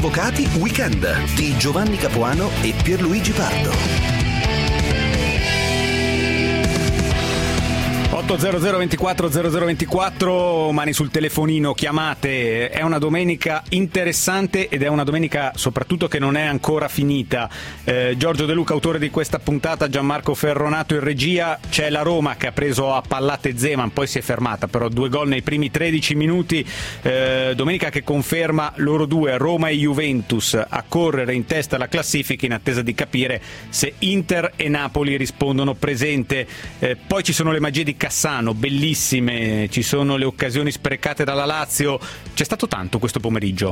Avvocati Weekend di Giovanni Capuano e Pierluigi Pardo. 800 24 0024, mani sul telefonino, chiamate. È una domenica interessante ed è una domenica soprattutto che non è ancora finita. Giorgio De Luca, autore di questa puntata, Gianmarco Ferronato in regia. C'è la Roma che ha preso a pallate Zeman, poi si è fermata, però 2 gol nei primi 13 minuti. Domenica che conferma loro due, Roma e Juventus, a correre in testa alla classifica in attesa di capire se Inter e Napoli rispondono presente. Poi ci sono le magie di Cassano, bellissime, ci sono le occasioni sprecate dalla Lazio, c'è stato tanto questo pomeriggio.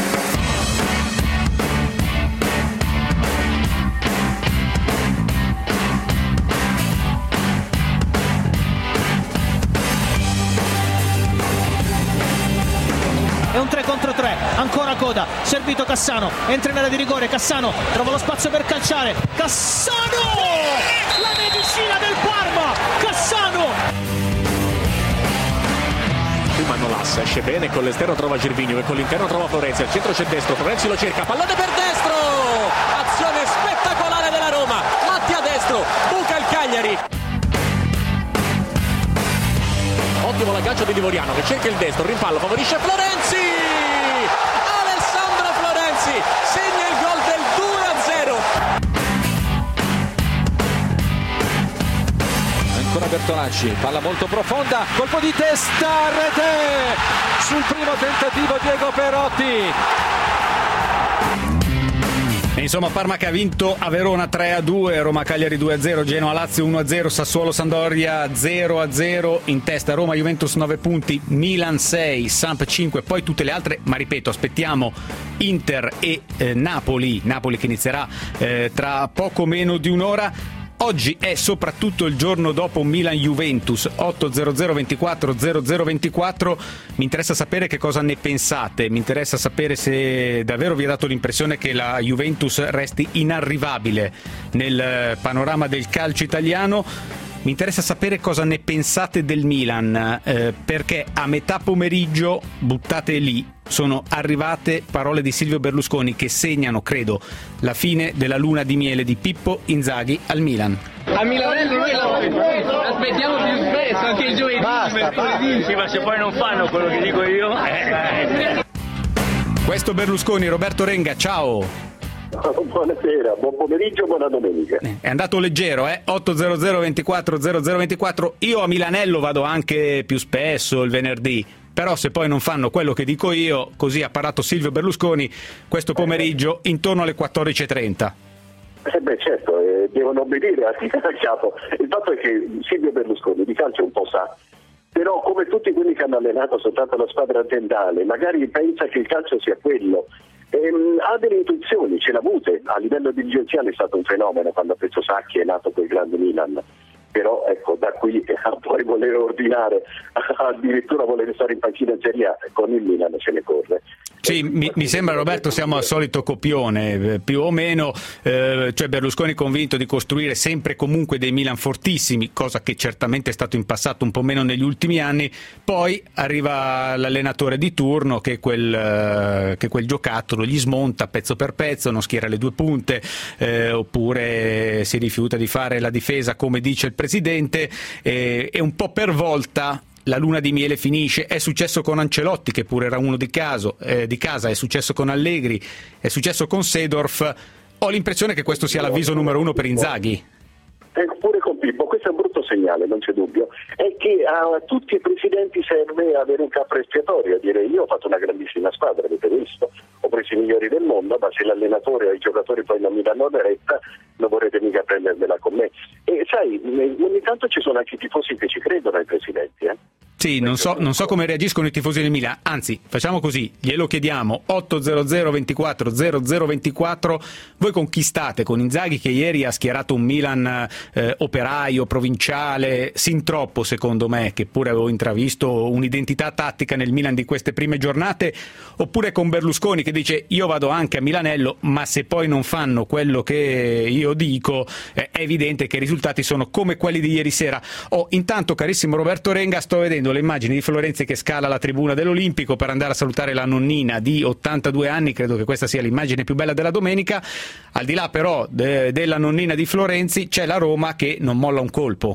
È un 3 contro 3, ancora Coda, servito Cassano, entra in area di rigore, Cassano trova lo spazio per calciare, Cassano! La medicina del Parma, Cassano! Manolas esce bene, con l'esterno trova Gervinho e con l'interno trova Florenzi, al centro c'è destro, Florenzi lo cerca, pallone per destro! Azione spettacolare della Roma, Matti a destro, buca il Cagliari! Ottimo l'aggancio di Livoriano che cerca il destro, rimpallo, favorisce Florenzi! Alessandro Florenzi segna il gol del 2-0. Ancora Bertolacci, palla molto profonda, colpo di testa, rete! Sul primo tentativo Diego Perotti. E insomma Parma che ha vinto a Verona 3-2, Roma Cagliari 2-0, Genoa Lazio 1-0, Sassuolo Sampdoria 0-0, in testa Roma Juventus 9 punti, Milan 6, Samp 5, poi tutte le altre, ma ripeto aspettiamo Inter e Napoli che inizierà tra poco meno di un'ora. Oggi è soprattutto il giorno dopo Milan-Juventus, 800 24 0024. Mi interessa sapere che cosa ne pensate, mi interessa sapere se davvero vi ha dato l'impressione che la Juventus resti inarrivabile nel panorama del calcio italiano. Mi interessa sapere cosa ne pensate del Milan, perché a metà pomeriggio, buttate lì, sono arrivate parole di Silvio Berlusconi che segnano, credo, la fine della luna di miele di Pippo Inzaghi al Milan. A Milanello noi aspettiamo più spesso, anche il giovedì, mercoledì. Sì, ma se poi non fanno quello che dico io... Questo Berlusconi, Roberto Renga, ciao! Buonasera, buon pomeriggio, buona domenica. È andato leggero, 800 24 0024. Io a Milanello vado anche più spesso il venerdì, però se poi non fanno quello che dico io, così ha parlato Silvio Berlusconi questo pomeriggio intorno alle 14:30. Certo, devono obbedire a capo. Il fatto è che Silvio Berlusconi di calcio un po' sa, però come tutti quelli che hanno allenato soltanto la squadra aziendale, magari pensa che il calcio sia quello. Ha delle intuizioni, ce l'ha avute, a livello dirigenziale è stato un fenomeno quando ha preso Sacchi è nato quel grande Milan, però ecco da qui a poi voler ordinare, addirittura voler stare in panchina in Serie A, con il Milan ce ne corre. Sì, mi sembra, Roberto, siamo al solito copione, più o meno, cioè Berlusconi convinto di costruire sempre comunque dei Milan fortissimi, cosa che certamente è stato in passato un po' meno negli ultimi anni, poi arriva l'allenatore di turno che quel giocattolo gli smonta pezzo per pezzo, non schiera le due punte, oppure si rifiuta di fare la difesa come dice il presidente, e un po' per volta la luna di miele finisce. È successo con Ancelotti, che pure era uno di casa, è successo con Allegri, è successo con Seedorf. Ho l'impressione che questo sia l'avviso numero 1 per Inzaghi. Pure con Pippo, questo è un brutto segnale, non c'è dubbio, è che a tutti i presidenti serve avere un capo espiatorio, a dire io ho fatto una grandissima squadra, avete visto, ho preso i migliori del mondo, ma se l'allenatore o i giocatori poi non mi danno la retta non vorrete mica prendermela con me. E sai, ogni tanto ci sono anche i tifosi che ci credono ai presidenti, Sì, non so come reagiscono i tifosi del Milan, anzi facciamo così, glielo chiediamo, 800 24 0024, voi con chi state? Con Inzaghi che ieri ha schierato un Milan operaio, provinciale, sin troppo secondo me, che pure avevo intravisto un'identità tattica nel Milan di queste prime giornate, oppure con Berlusconi che dice io vado anche a Milanello, ma se poi non fanno quello che io dico è evidente che i risultati sono come quelli di ieri sera. Intanto carissimo Roberto Renga, sto vedendo le immagini di Florenzi che scala la tribuna dell'Olimpico per andare a salutare la nonnina di 82 anni, credo che questa sia l'immagine più bella della domenica. Al di là però della nonnina di Florenzi c'è la Roma che non molla un colpo.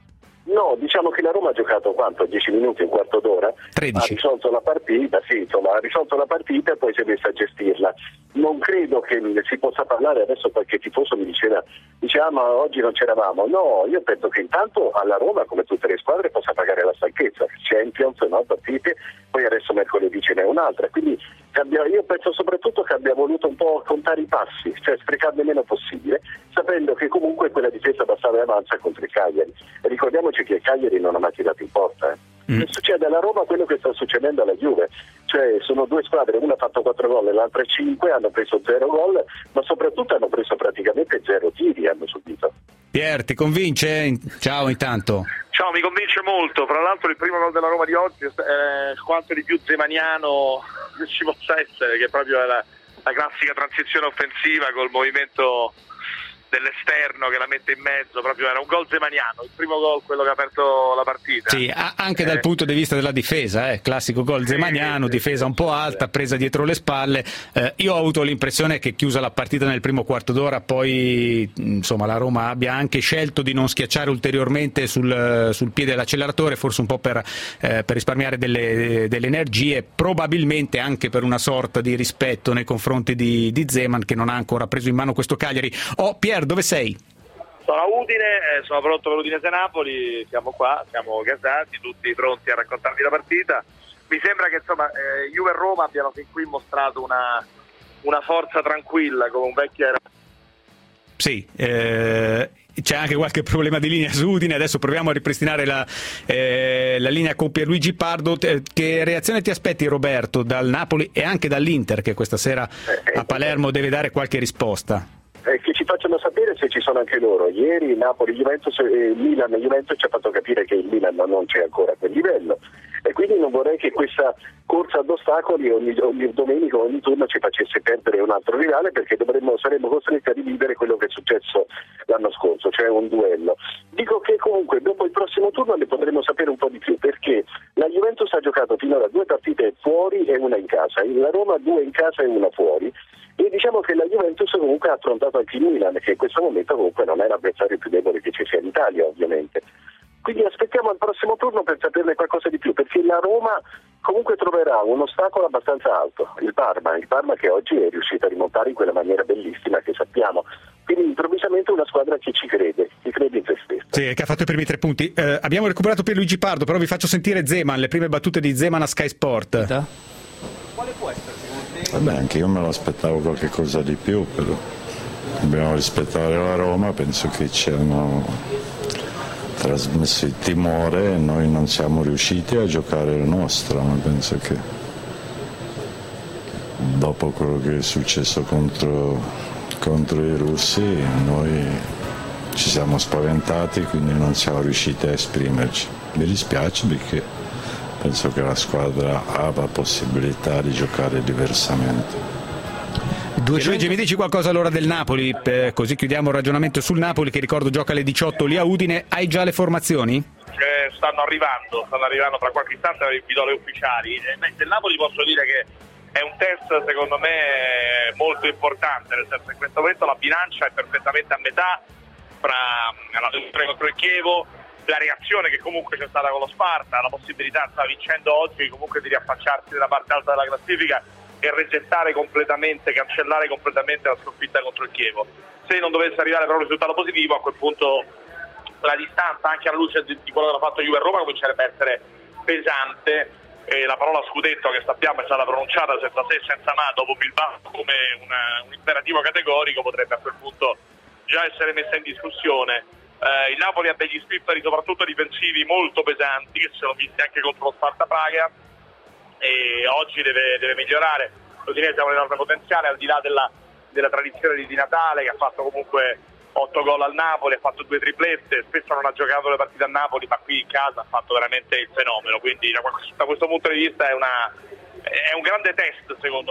No, diciamo che la Roma ha giocato 10 minuti, un quarto d'ora, 13. ha risolto la partita, ha risolto la partita e poi si è messa a gestirla. Non credo che si possa parlare, adesso qualche tifoso mi diceva ma oggi non c'eravamo. No, io penso che intanto alla Roma, come tutte le squadre, possa pagare la stanchezza, Champions, no, partite, poi adesso mercoledì ce n'è un'altra, quindi io penso soprattutto che abbia voluto un po' contare i passi, cioè sprecarne meno possibile, sapendo che comunque quella difesa passava e avanza contro il Cagliari. E ricordiamoci che il Cagliari non ha mai tirato in porta. Succede alla Roma quello che sta succedendo alla Juve, cioè sono due squadre, una ha fatto 4 gol e l'altra 5, hanno preso 0 gol, ma soprattutto hanno preso praticamente 0 tiri, hanno subito. Pier, ti convince? Ciao intanto. Ciao, mi convince molto. Fra l'altro il primo gol della Roma di oggi è quanto di più zemaniano che ci possa essere, che proprio è la classica transizione offensiva col movimento dell'esterno che la mette in mezzo, proprio era un gol zemaniano, il primo gol, quello che ha aperto la partita. Sì, anche dal punto di vista della difesa, classico gol zemaniano, difesa un po' alta, presa dietro le spalle. Io ho avuto l'impressione che chiusa la partita nel primo quarto d'ora, poi insomma la Roma abbia anche scelto di non schiacciare ulteriormente sul piede dell'acceleratore, forse un po' per risparmiare delle energie, probabilmente anche per una sorta di rispetto nei confronti di Zeman, che non ha ancora preso in mano questo Cagliari. Pier, dove sei? Sono a Udine, sono pronto per Udinese-Napoli, siamo qua, siamo gasati, tutti pronti a raccontarvi la partita. Mi sembra che insomma Juve e Roma abbiano fin qui mostrato una forza tranquilla, come un vecchio era. Sì, c'è anche qualche problema di linea su Udine, adesso proviamo a ripristinare la linea con Pierluigi Pardo. Che reazione ti aspetti, Roberto, dal Napoli e anche dall'Inter, che questa sera a Palermo deve dare qualche risposta? Che ci facciano sapere se ci sono anche loro. Ieri Napoli-Juventus e Milan-Juventus ci ha fatto capire che il Milan non c'è ancora a quel livello, e quindi non vorrei che questa corsa ad ostacoli ogni domenica, ogni turno ci facesse perdere un altro rivale, perché saremmo costretti a rivivere quello che è successo l'anno scorso, cioè un duello. Dico che comunque dopo il prossimo turno ne potremo sapere un po' di più, perché la Juventus ha giocato finora 2 partite fuori e una in casa, la Roma 2 in casa e una fuori, e diciamo che la Juventus comunque ha affrontato anche il Milan, che in questo momento comunque non è l'avversario più debole che ci sia in Italia, ovviamente. Quindi aspettiamo il prossimo turno per saperne qualcosa di più, perché la Roma comunque troverà un ostacolo abbastanza alto, il Parma che oggi è riuscito a rimontare in quella maniera bellissima che sappiamo. Quindi improvvisamente una squadra che ci crede in se stessa. Sì, che ha fatto i primi 3 punti. Abbiamo recuperato Pierluigi Pardo, però vi faccio sentire Zeman, le prime battute di Zeman a Sky Sport. Quale può essere? Vabbè, anche io me lo aspettavo qualche cosa di più, però dobbiamo rispettare la Roma, penso che ci hanno trasmesso il timore e noi non siamo riusciti a giocare il nostro, ma penso che dopo quello che è successo contro i russi noi ci siamo spaventati, quindi non siamo riusciti a esprimerci. Mi dispiace perché penso che la squadra ha la possibilità di giocare diversamente. Luigi, mi dici qualcosa allora del Napoli, così chiudiamo il ragionamento sul Napoli, che ricordo gioca alle 18 lì a Udine. Hai già le formazioni? Stanno arrivando fra qualche istante, vi do le ufficiali. Del Napoli posso dire che è un test secondo me molto importante, nel senso che in questo momento la bilancia è perfettamente a metà fra la vittoria contro il Chievo, la reazione che comunque c'è stata con lo Sparta, la possibilità, sta vincendo oggi, comunque di riaffacciarsi nella parte alta della classifica e resettare completamente, cancellare completamente la sconfitta contro il Chievo. Se non dovesse arrivare però un risultato positivo, a quel punto la distanza, anche alla luce di quello che ha fatto Juve e Roma, comincerebbe a essere pesante, e la parola scudetto, che sappiamo è stata pronunciata senza se e senza ma dopo Bilbao come un imperativo categorico, potrebbe a quel punto già essere messa in discussione. Il Napoli ha degli scritteri soprattutto difensivi molto pesanti, che si sono visti anche contro lo Sparta Praga, e oggi deve migliorare. L'Udinese ha un enorme potenziale, al di là della tradizione di Di Natale, che ha fatto comunque 8 gol al Napoli, ha fatto 2 triplette, spesso non ha giocato le partite a Napoli, ma qui in casa ha fatto veramente il fenomeno, quindi da questo punto di vista è un grande test secondo me.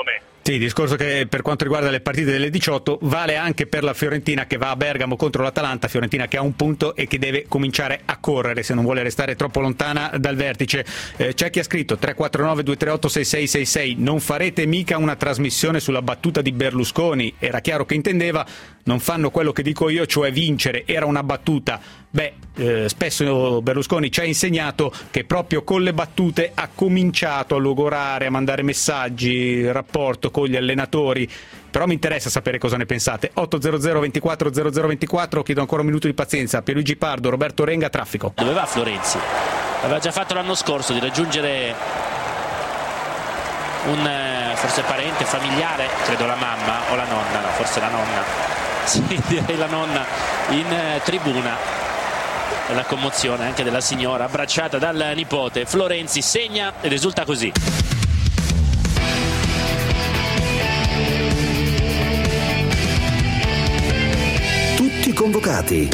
Sì, discorso che per quanto riguarda le partite delle 18 vale anche per la Fiorentina che va a Bergamo contro l'Atalanta, Fiorentina che ha un punto e che deve cominciare a correre se non vuole restare troppo lontana dal vertice. C'è chi ha scritto 349-238-6666, non farete mica una trasmissione sulla battuta di Berlusconi, era chiaro che intendeva non fanno quello che dico io, cioè vincere, era una battuta. Spesso Berlusconi ci ha insegnato che proprio con le battute ha cominciato a logorare, a mandare messaggi, il rapporto con gli allenatori, però mi interessa sapere cosa ne pensate. 800 24 0024, chiedo ancora un minuto di pazienza. Pierluigi Pardo, Roberto Renga, traffico. Dove va Florenzi? Aveva già fatto l'anno scorso di raggiungere un forse parente, familiare, credo la mamma o la nonna, no, forse la nonna, sì, direi la nonna, in tribuna. La commozione anche della signora abbracciata dal nipote. Florenzi segna ed esulta così. Tutti convocati.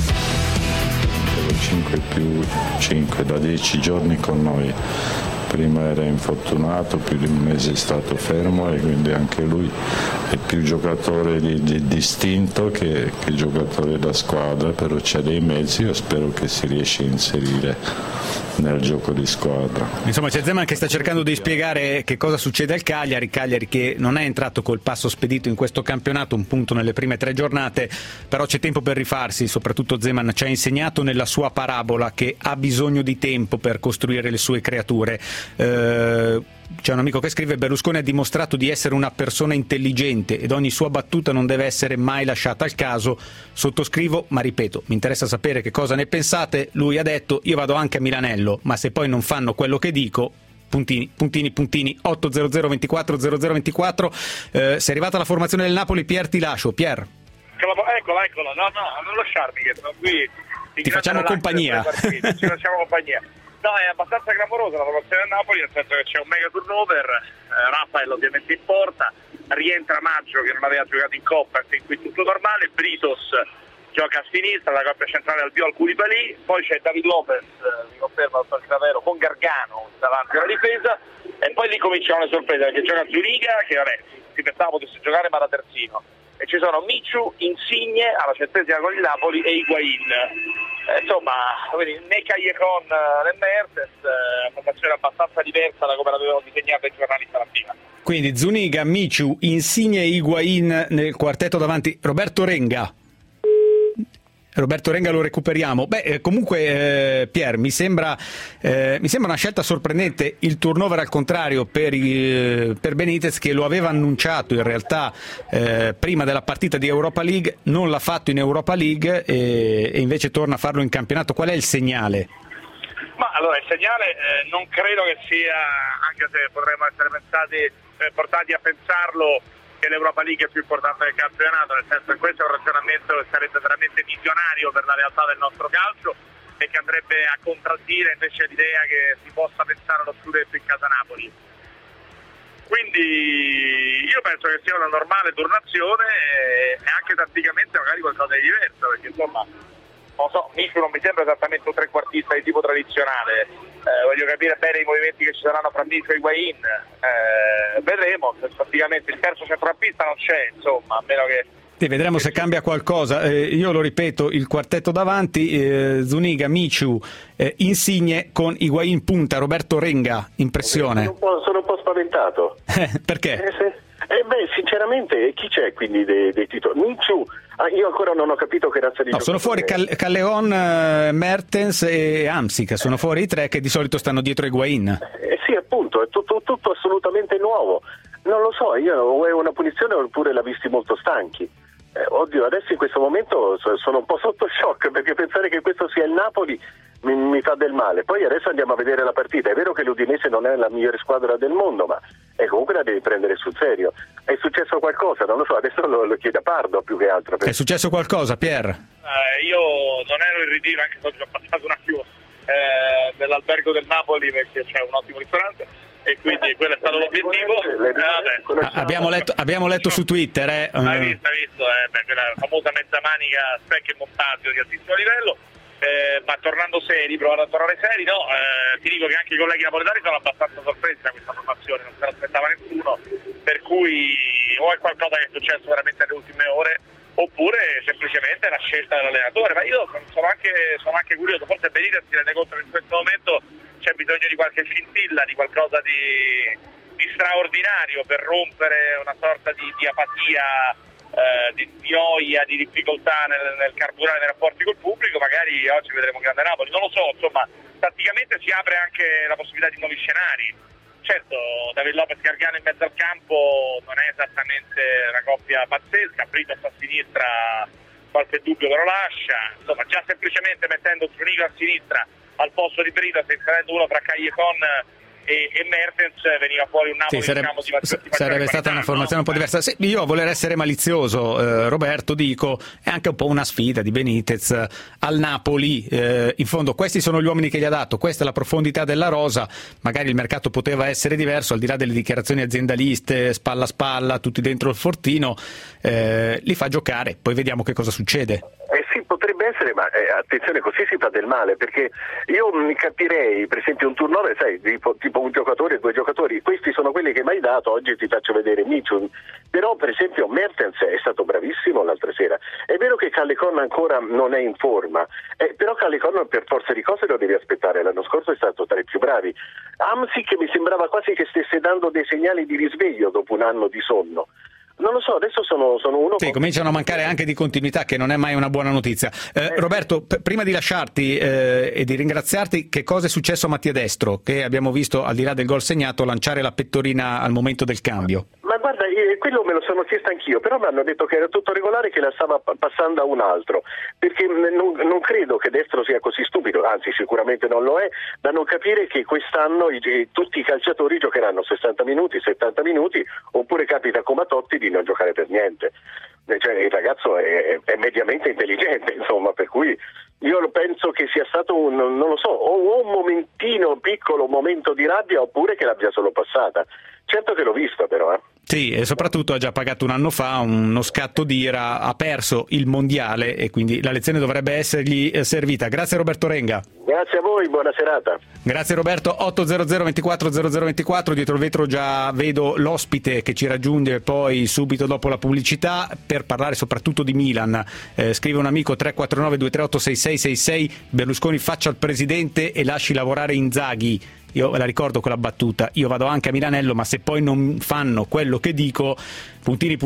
5 più 5 da 10 giorni con noi. Prima era infortunato, più di un mese è stato fermo e quindi anche lui è più giocatore di distinto che giocatore da squadra, però c'è dei mezzi, io spero che si riesca a inserire nel gioco di squadra. Insomma, c'è Zeman che sta cercando di spiegare che cosa succede al Cagliari che non è entrato col passo spedito in questo campionato, un punto nelle prime 3 giornate, però c'è tempo per rifarsi. Soprattutto Zeman ci ha insegnato nella sua parabola che ha bisogno di tempo per costruire le sue creature. C'è un amico che scrive: Berlusconi ha dimostrato di essere una persona intelligente ed ogni sua battuta non deve essere mai lasciata al caso. Sottoscrivo, ma ripeto, mi interessa sapere che cosa ne pensate. Lui ha detto: io vado anche a Milanello, ma se poi non fanno quello che dico, puntini. 800 24 0024. Se è arrivata la formazione del Napoli, Pier, ti lascio. Pier, Eccola, no, non lasciarmi che sono qui, ti facciamo compagnia. Ci facciamo compagnia. No, è abbastanza clamorosa la formazione del Napoli, nel senso che c'è un mega turnover, Rafael ovviamente in porta, rientra Maggio che non aveva giocato in Coppa, in cui tutto normale, Britos gioca a sinistra, la coppia centrale al Biol Koulibaly, poi c'è David Lopez, mi conferma il Cravero, con Gargano davanti alla difesa, e poi lì cominciano le sorprese, perché gioca Zuniga, che si pensava potesse giocare ma da terzino, e ci sono Michu, Insigne alla 100ª con il Napoli e Higuaín. Insomma, né Callejon né Mertens, formazione abbastanza diversa da come l'avevano disegnata i giornali stamattina. Quindi Zuniga, Michu, Insigne e Higuaín nel quartetto davanti. Roberto Renga lo recuperiamo. Comunque Pier, mi sembra una scelta sorprendente il turnover al contrario per Benitez, che lo aveva annunciato in realtà prima della partita di Europa League, non l'ha fatto in Europa League e invece torna a farlo in campionato. Qual è il segnale? Ma allora il segnale non credo che sia, anche se potremmo essere portati a pensarlo, che l'Europa League è più importante del campionato, nel senso che questo è un ragionamento che sarebbe veramente visionario per la realtà del nostro calcio e che andrebbe a contraddire invece l'idea che si possa pensare allo scudetto in casa Napoli. Quindi io penso che sia una normale turnazione e anche tatticamente magari qualcosa di diverso, perché insomma non so, Michu non mi sembra esattamente un trequartista di tipo tradizionale, voglio capire bene i movimenti che ci saranno fra Michu e Higuaín, vedremo, praticamente il terzo centrocampista non c'è, insomma, a meno che... Vedremo se cambia qualcosa. Io lo ripeto, il quartetto davanti, Zuniga, Michu, Insigne con Higuaín punta. Roberto Renga, impressione? Sono un po' spaventato. Perché? Sinceramente, chi c'è quindi dei titoli? Michu, io ancora non ho capito che razza di no, sono fuori Callejon, Mertens e Hamsik, sono fuori i 3 che di solito stanno dietro Higuaín. Sì, appunto, è tutto assolutamente nuovo. Non lo so, io è una punizione oppure l'ha visti molto stanchi. Oddio, adesso in questo momento sono un po' sotto shock, perché pensare che questo sia il Napoli mi fa del male. Poi adesso andiamo a vedere la partita. È vero che l'Udinese non è la migliore squadra del mondo, ma comunque la devi prendere sul serio. È successo qualcosa? Non lo so, adesso lo chiede a Pardo più che altro. È successo qualcosa, Pier? Io non ero in ritiro, anche se ho già passato un attimo nell'albergo del Napoli, perché c'è un ottimo ristorante e quindi quello è stato l'obiettivo. Abbiamo letto su Twitter. Hai visto, quella famosa mezza manica specchio e montaggio di altissimo livello. ma tornando seri, provando a tornare seri, ti dico che anche i colleghi napoletani sono abbastanza sorpresi da questa formazione, non se l'aspettava nessuno, per cui o è qualcosa che è successo veramente nelle ultime ore, oppure semplicemente la scelta dell'allenatore. Ma io sono anche curioso, forse Benitez si rende conto che in questo momento c'è bisogno di qualche scintilla, di qualcosa di straordinario per rompere una sorta di apatia, di noia, di difficoltà nel carburare nei rapporti col pubblico. Magari oggi vedremo grande Napoli, non lo so, insomma tatticamente si apre anche la possibilità di nuovi scenari. Certo, David Lopez Gargano in mezzo al campo non è esattamente una coppia pazzesca, Britos a sinistra qualche dubbio però lascia, insomma già semplicemente mettendo Zuniga a sinistra al posto di Britos e inserendo uno tra Callejon e Mertens veniva fuori un Napoli, sarebbe stata una formazione un po' diversa. Sì, io a voler essere malizioso, Roberto, dico è anche un po' una sfida di Benitez al Napoli. In fondo questi sono gli uomini che gli ha dato, questa è la profondità della rosa, magari il mercato poteva essere diverso al di là delle dichiarazioni aziendaliste, spalla a spalla, tutti dentro il fortino, li fa giocare, poi vediamo che cosa succede. Sì, potrebbe essere, ma attenzione, così si fa del male, perché io mi capirei per esempio un turnover, sai, tipo un giocatore, due giocatori, questi sono quelli che mi hai dato, oggi ti faccio vedere Michun, però per esempio Mertens è stato bravissimo l'altra sera, è vero che Callejon ancora non è in forma, però Callejon per forza di cose lo devi aspettare, l'anno scorso è stato tra i più bravi. Hamsik mi sembrava quasi che stesse dando dei segnali di risveglio dopo un anno di sonno. Non lo so, adesso sono uno... Sì, cominciano a mancare anche di continuità, che non è mai una buona notizia. Roberto, prima di lasciarti e di ringraziarti, che cosa è successo a Mattia Destro, che abbiamo visto, al di là del gol segnato, lanciare la pettorina al momento del cambio? Ma guarda, quello me lo sono chiesto anch'io, però mi hanno detto che era tutto regolare, che la stava passando a un altro, perché non credo che Destro sia così stupido, anzi sicuramente non lo è, da non capire che quest'anno tutti i calciatori giocheranno 60 minuti, 70 minuti, oppure capita come a Totti di non giocare per niente. Cioè, il ragazzo è mediamente intelligente, insomma, per cui io penso che sia stato non lo so, o un momentino, piccolo momento di rabbia, oppure che l'abbia solo passata. Certo che l'ho vista però, Sì, e soprattutto ha già pagato un anno fa uno scatto d'ira, ha perso il mondiale e quindi la lezione dovrebbe essergli servita. Grazie Roberto Renga. Grazie a voi, buona serata. Grazie Roberto. 800 24 0024, dietro il vetro già vedo l'ospite che ci raggiunge poi subito dopo la pubblicità per parlare soprattutto di Milan. Scrive un amico 349 238 6666, Berlusconi faccia il presidente e lasci lavorare Inzaghi. Io la ricordo quella battuta, io vado anche a Milanello, ma se poi non fanno quello che dico, puntini.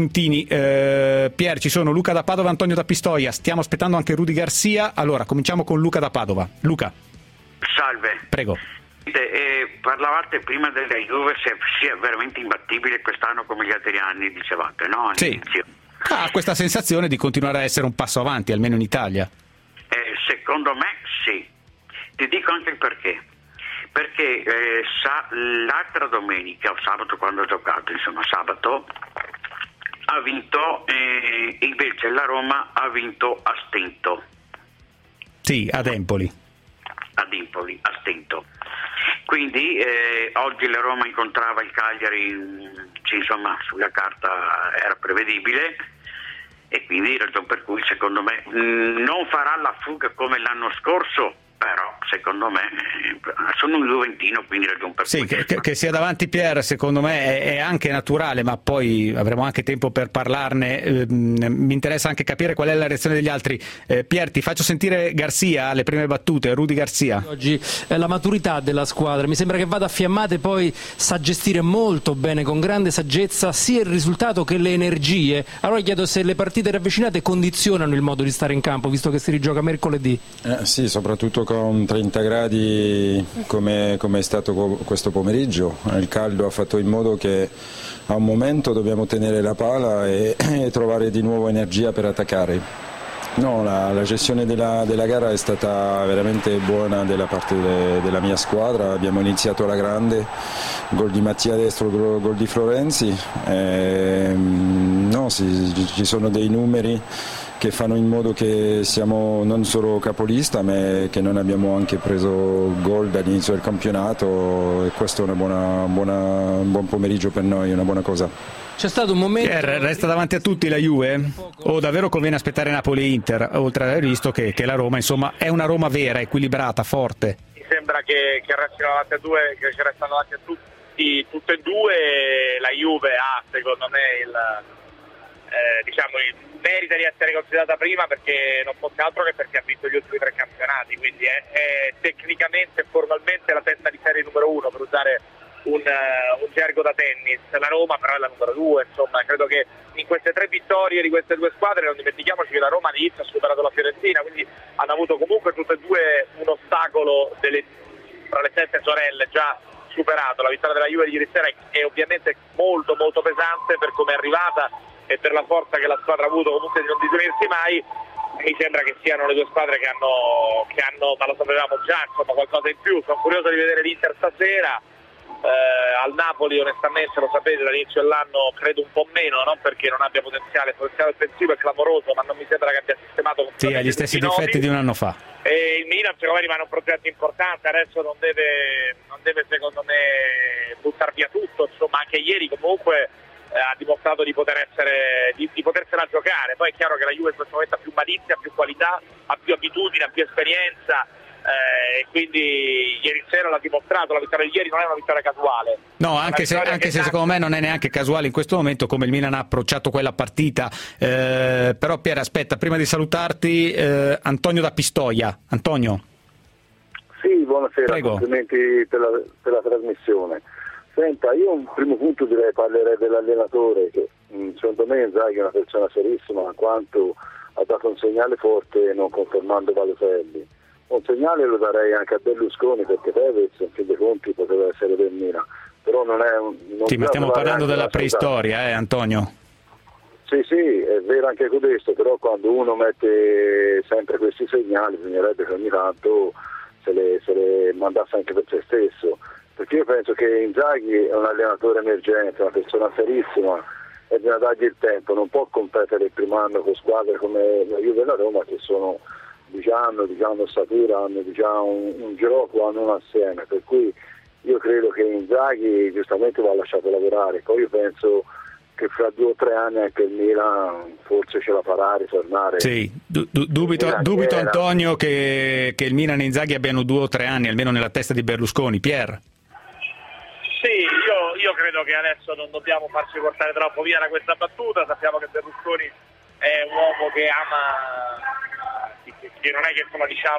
Pier, ci sono Luca da Padova, Antonio da Pistoia, stiamo aspettando anche Rudy Garcia. Allora, cominciamo con Luca da Padova. Luca. Salve. Prego. Parlavate prima della Juve, se sia veramente imbattibile quest'anno come gli altri anni, dicevate, no? Sì. Ha questa sensazione di continuare a essere un passo avanti, almeno in Italia. Secondo me sì. Ti dico anche il perché. Perché l'altra domenica o sabato, quando ho giocato, insomma sabato, ha vinto, invece la Roma ha vinto a stento. Sì, ad Empoli. Ad Empoli, a stento. Quindi oggi la Roma incontrava il Cagliari, insomma sulla carta era prevedibile, e quindi ragione per cui secondo me non farà la fuga come l'anno scorso, però secondo me sono un juventino, quindi ragione per sì, cui che sia davanti Pier secondo me è anche naturale, ma poi avremo anche tempo per parlarne. Mi interessa anche capire qual è la reazione degli altri. Pier, ti faccio sentire Garcia, le prime battute. Rudy Garcia. Oggi la maturità della squadra mi sembra che vada a fiammate, poi sa gestire molto bene, con grande saggezza, sia il risultato che le energie. Allora chiedo se le partite ravvicinate condizionano il modo di stare in campo, visto che si rigioca mercoledì. Sì, soprattutto con 30 gradi come è stato questo pomeriggio. Il caldo ha fatto in modo che a un momento dobbiamo tenere la palla e trovare di nuovo energia per attaccare. No, la gestione della gara è stata veramente buona della parte della mia squadra. Abbiamo iniziato alla grande, gol di Mattia Destro, gol di Florenzi. No, ci sono dei numeri che fanno in modo che siamo non solo capolista, ma che non abbiamo anche preso gol dall'inizio del campionato, e questo è un buon pomeriggio per noi, una buona cosa. C'è stato un momento... Resta davanti a tutti la Juve? O davvero conviene aspettare Napoli e Inter, oltre ad aver visto che la Roma, insomma, è una Roma vera, equilibrata, forte? Mi sembra che restino davanti a due, che restano davanti a tutti, tutte e due. La Juve ha, secondo me, merita di essere considerata prima, perché non fosse altro che perché ha vinto gli ultimi 3 campionati, quindi è tecnicamente e formalmente la testa di serie numero 1, per usare un gergo da tennis. La Roma però è la numero 2, insomma, credo che in queste 3 vittorie di queste 2 squadre, non dimentichiamoci che la Roma all'inizio ha superato la Fiorentina, quindi hanno avuto comunque tutte e due un ostacolo tra le 7 sorelle già superato. La vittoria della Juve di ieri sera è ovviamente molto molto pesante per come è arrivata e per la forza che la squadra ha avuto comunque di non disunirsi mai. Mi sembra che siano le 2 squadre che hanno, ma lo sapevamo già, insomma, qualcosa in più. Sono curioso di vedere l'Inter stasera. Al Napoli onestamente, lo sapete, dall'inizio dell'anno credo un po' meno, non perché non abbia potenziale offensivo, è clamoroso, ma non mi sembra che abbia sistemato ha gli stessi difetti di un anno fa. E il Milan secondo me rimane un progetto importante, adesso non deve secondo me buttare via tutto, insomma, anche ieri comunque ha dimostrato di poter potersela giocare. Poi è chiaro che la Juve in questo momento ha più malizia, ha più qualità, ha più abitudine, ha più esperienza, e quindi ieri sera l'ha dimostrato. La vittoria di ieri non è una vittoria casuale. No, anche se secondo me non è neanche casuale in questo momento come il Milan ha approcciato quella partita. Però Pier, aspetta, prima di salutarti, Antonio da Pistoia. Antonio. Sì, buonasera, prego. Complimenti per la trasmissione. Senta, io un primo punto parlerei dell'allenatore, che secondo me Inzaghi è una persona serissima, in quanto ha dato un segnale forte non confermando Balotelli. Un segnale lo darei anche a Berlusconi, perché Tevez in fin dei conti poteva essere del Milan, però non è sì, ma stiamo parlando della preistoria, Antonio. Sì, è vero anche questo, però quando uno mette sempre questi segnali bisognerebbe che ogni tanto se le mandasse anche per se stesso, perché io penso che Inzaghi è un allenatore emergente, una persona serissima, e bisogna dargli il tempo. Non può competere il primo anno con squadre come la Juve e la Roma, che sono hanno statura, hanno un gioco, hanno un assieme, per cui io credo che Inzaghi giustamente va lasciato lavorare. Poi io penso che fra 2 o 3 anni anche il Milan forse ce la farà a ritornare. Sì, dubito Antonio che il Milan e Inzaghi abbiano 2 o 3 anni almeno nella testa di Berlusconi. Pier? Sì, io credo che adesso non dobbiamo farci portare troppo via da questa battuta. Sappiamo che Berlusconi è un uomo che ama, che non è che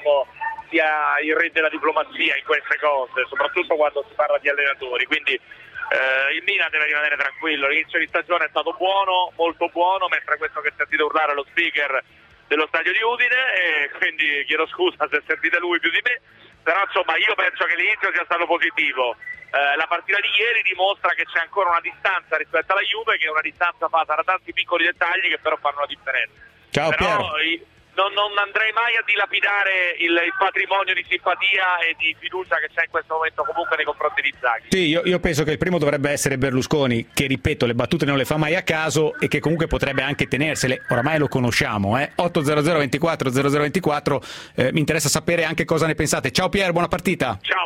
sia il re della diplomazia in queste cose, soprattutto quando si parla di allenatori, quindi il Milan deve rimanere tranquillo. L'inizio di stagione è stato buono, molto buono, mentre questo che sentite urlare lo speaker dello stadio di Udine, e quindi chiedo scusa se sentite lui più di me, però insomma io penso che l'inizio sia stato positivo. La partita di ieri dimostra che c'è ancora una distanza rispetto alla Juve, che è una distanza fatta da tanti piccoli dettagli che però fanno la differenza. Ciao però, Pier. Non andrei mai a dilapidare il patrimonio di simpatia e di fiducia che c'è in questo momento comunque nei confronti di Inzaghi. Sì, io penso che il primo dovrebbe essere Berlusconi, che ripeto le battute non le fa mai a caso e che comunque potrebbe anche tenersele, oramai lo conosciamo. 800 24 0024, mi interessa sapere anche cosa ne pensate. Ciao Pier, buona partita. Ciao.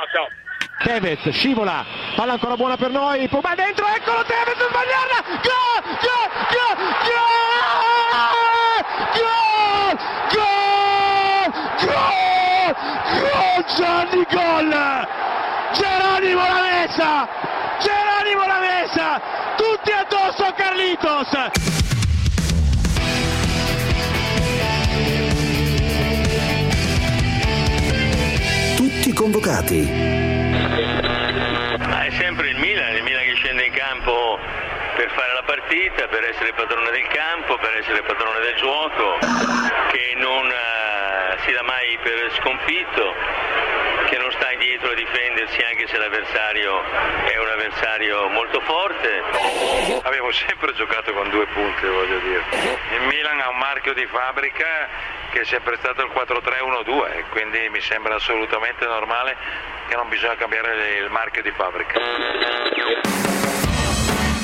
Tevez scivola, palla ancora buona per noi, Pogba dentro, eccolo Tevez a sbagliarla, gol Gianni, gol! Geronimo l'ha messa, tutti addosso a Carlitos. Tutti convocati. Ma è sempre il Milan che scende in campo per fare la partita, per essere padrone del campo, per essere padrone del gioco, che non si dà mai per sconfitto, che non sta indietro a difendersi anche se l'avversario è un avversario molto forte. Abbiamo sempre giocato con 2 punte, voglio dire. Il Milan ha un marchio di fabbrica che è sempre stato il 4-3-1-2, quindi mi sembra assolutamente normale che non bisogna cambiare il marchio di fabbrica.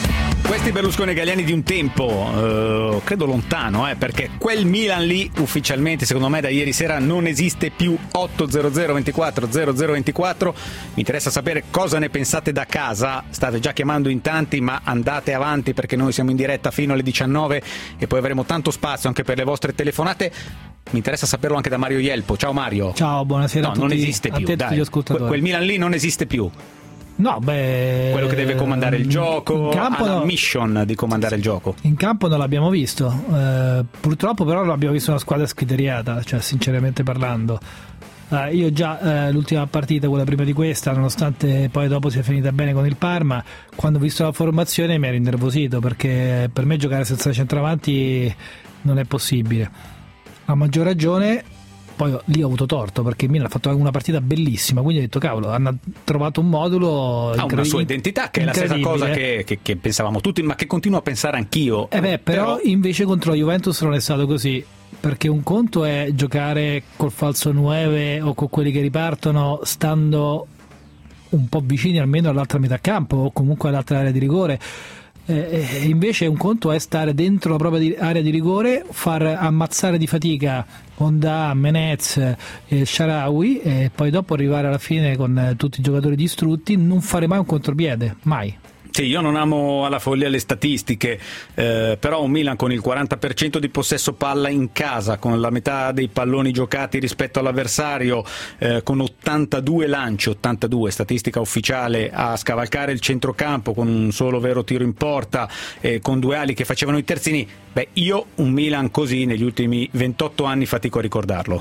Questi Berlusconi Galliani di un tempo, credo lontano, perché quel Milan lì ufficialmente, secondo me, da ieri sera non esiste più. 800 24 0024. Mi interessa sapere cosa ne pensate da casa. State già chiamando in tanti, ma andate avanti perché noi siamo in diretta fino alle 19 e poi avremo tanto spazio anche per le vostre telefonate. Mi interessa saperlo anche da Mario Ielpo. Ciao Mario. Ciao, buonasera a tutti. Non esiste più, dai. Quel Milan lì non esiste più. No, quello che deve comandare il gioco, ha la mission di comandare il gioco. In campo non l'abbiamo visto, purtroppo però non abbiamo visto una squadra scriteriata, cioè sinceramente parlando. Io già l'ultima partita, quella prima di questa, nonostante poi dopo sia finita bene con il Parma, quando ho visto la formazione mi ero innervosito, perché per me giocare senza centravanti non è possibile. A maggior ragione poi lì ho avuto torto, perché il Milan ha fatto una partita bellissima, quindi ho detto cavolo, hanno trovato un modulo ha una sua identità, che è la stessa cosa che pensavamo tutti, ma che continuo a pensare anch'io. Però invece contro la Juventus non è stato così, perché un conto è giocare col falso 9 o con quelli che ripartono stando un po' vicini almeno all'altra metà campo o comunque all'altra area di rigore. Invece un conto è stare dentro la propria area di rigore, far ammazzare di fatica Honda, Menez e Shaarawy e poi dopo arrivare alla fine con tutti i giocatori distrutti, non fare mai un contropiede, mai. Sì, io non amo alla follia le statistiche, però un Milan con il 40% di possesso palla in casa, con la metà dei palloni giocati rispetto all'avversario, con 82 lanci, 82 statistica ufficiale, a scavalcare il centrocampo con un solo vero tiro in porta, con due ali che facevano i terzini. Io un Milan così negli ultimi 28 anni fatico a ricordarlo.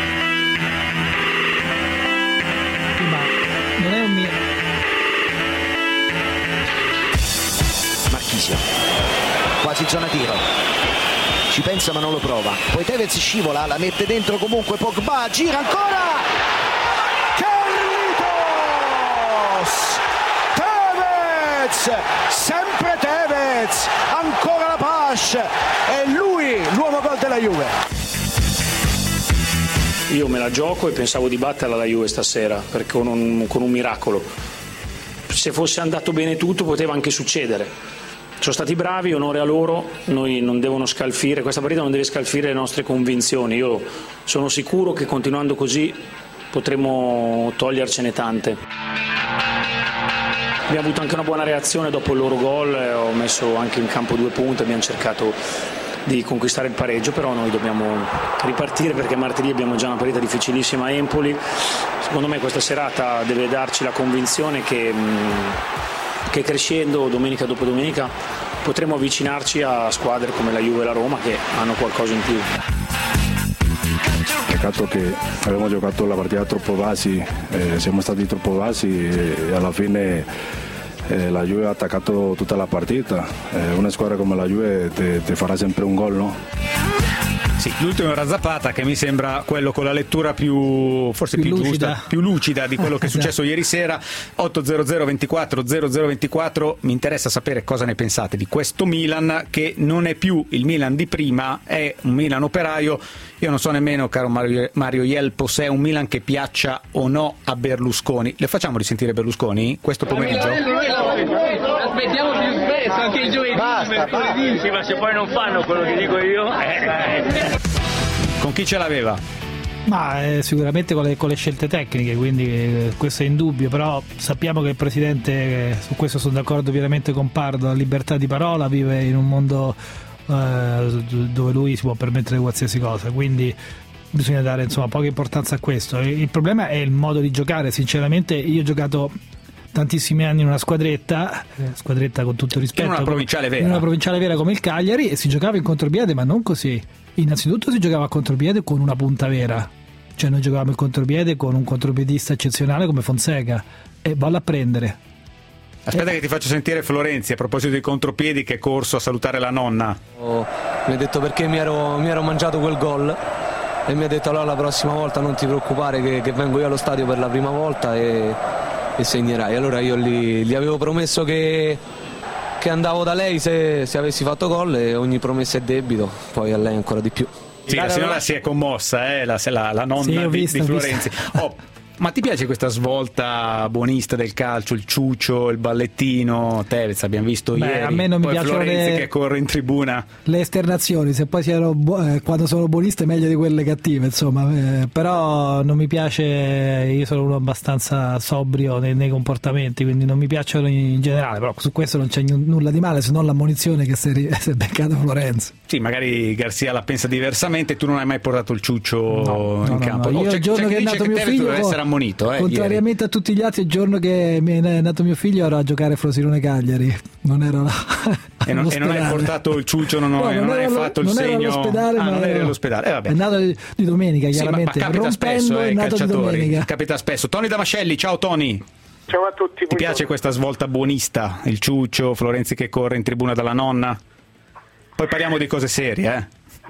Non è un Milan. Quasi zona tiro, ci pensa ma non lo prova, poi Tevez scivola, la mette dentro comunque Pogba, gira ancora, Tevez, sempre Tevez, ancora la pass, è lui l'uomo gol della Juve. Io me la gioco e pensavo di batterla la Juve stasera, perché con un miracolo, se fosse andato bene tutto poteva anche succedere. Sono stati bravi, onore a loro, noi non devono scalfire, questa partita non deve scalfire le nostre convinzioni. Io sono sicuro che continuando così potremo togliercene tante. Abbiamo avuto anche una buona reazione dopo il loro gol, ho messo anche in campo 2 punti, abbiamo cercato di conquistare il pareggio, però noi dobbiamo ripartire perché martedì abbiamo già una partita difficilissima a Empoli. Secondo me questa serata deve darci la convinzione che crescendo domenica dopo domenica potremo avvicinarci a squadre come la Juve e la Roma che hanno qualcosa in più. Peccato che abbiamo giocato la partita troppo bassi, siamo stati troppo bassi e alla fine la Juve ha attaccato tutta la partita. Una squadra come la Juve ti farà sempre un gol, no? Sì, l'ultimo era Zapata, che mi sembra quello con la lettura più giusta, più lucida di quello che è successo ieri sera. 800 24 0024. Mi interessa sapere cosa ne pensate di questo Milan, che non è più il Milan di prima, è un Milan operaio. Io non so nemmeno, caro Mario Ielpo, se è un Milan che piaccia o no a Berlusconi. Le facciamo risentire Berlusconi questo pomeriggio? Aspettiamo più spesso, anche il giovedì, mercoledì. Sì, ma se poi non fanno quello che dico io. Con chi ce l'aveva? Ma sicuramente con le scelte tecniche, quindi questo è indubbio, però sappiamo che il presidente, su questo sono d'accordo pienamente con Pardo, ha libertà di parola, vive in un mondo dove lui si può permettere qualsiasi cosa, quindi bisogna dare poca importanza a questo. Il problema è il modo di giocare. Sinceramente io ho giocato tantissimi anni in una squadretta con tutto il rispetto, in una provinciale vera come il Cagliari, e si giocava in contropiede, ma non così. Innanzitutto si giocava a contropiede con una punta vera, cioè noi giocavamo il contropiede con un contropiedista eccezionale come Fonseca, e valla a prendere. Aspetta che ti faccio sentire Florenzi a proposito dei contropiedi, che è corso a salutare la nonna. Mi ha detto perché mi ero mangiato quel gol e mi ha detto allora la prossima volta non ti preoccupare che vengo io allo stadio per la prima volta e segnerai. Allora io gli avevo promesso che andavo da lei se avessi fatto gol, e ogni promessa è debito, poi a lei ancora di più. Sì, la signora si è commossa, la nonna di Florenzi. Ma ti piace questa svolta buonista del calcio, il ciuccio, il ballettino? Tevez abbiamo visto ieri, a me non mi poi piacciono Florenzi che corre in tribuna. Le esternazioni, se poi siano quando sono buoniste meglio di quelle cattive, insomma, però non mi piace, io sono uno abbastanza sobrio nei comportamenti, quindi non mi piacciono in generale, però su questo non c'è nulla di male, se non l'ammonizione che si è beccato Florenzi. Sì, magari Garcia la pensa diversamente, tu non hai mai portato il ciuccio in campo. Io il giorno che è nato mio figlio deve essere ammonito, contrariamente a tutti gli altri, il giorno che mi è nato mio figlio ero a giocare Frosinone Cagliari, non ero là. E non hai portato il ciuccio, non hai fatto il segno. Non eri all'ospedale, vabbè. È nato di domenica, chiaramente. Sì, ma capita spesso, è nato calciatori. di domenica. Capita spesso. Tony Damascelli, ciao Tony. Ciao a tutti. Ti piace questa svolta buonista? Il ciuccio, Florenzi che corre in tribuna dalla nonna? Poi parliamo di cose serie,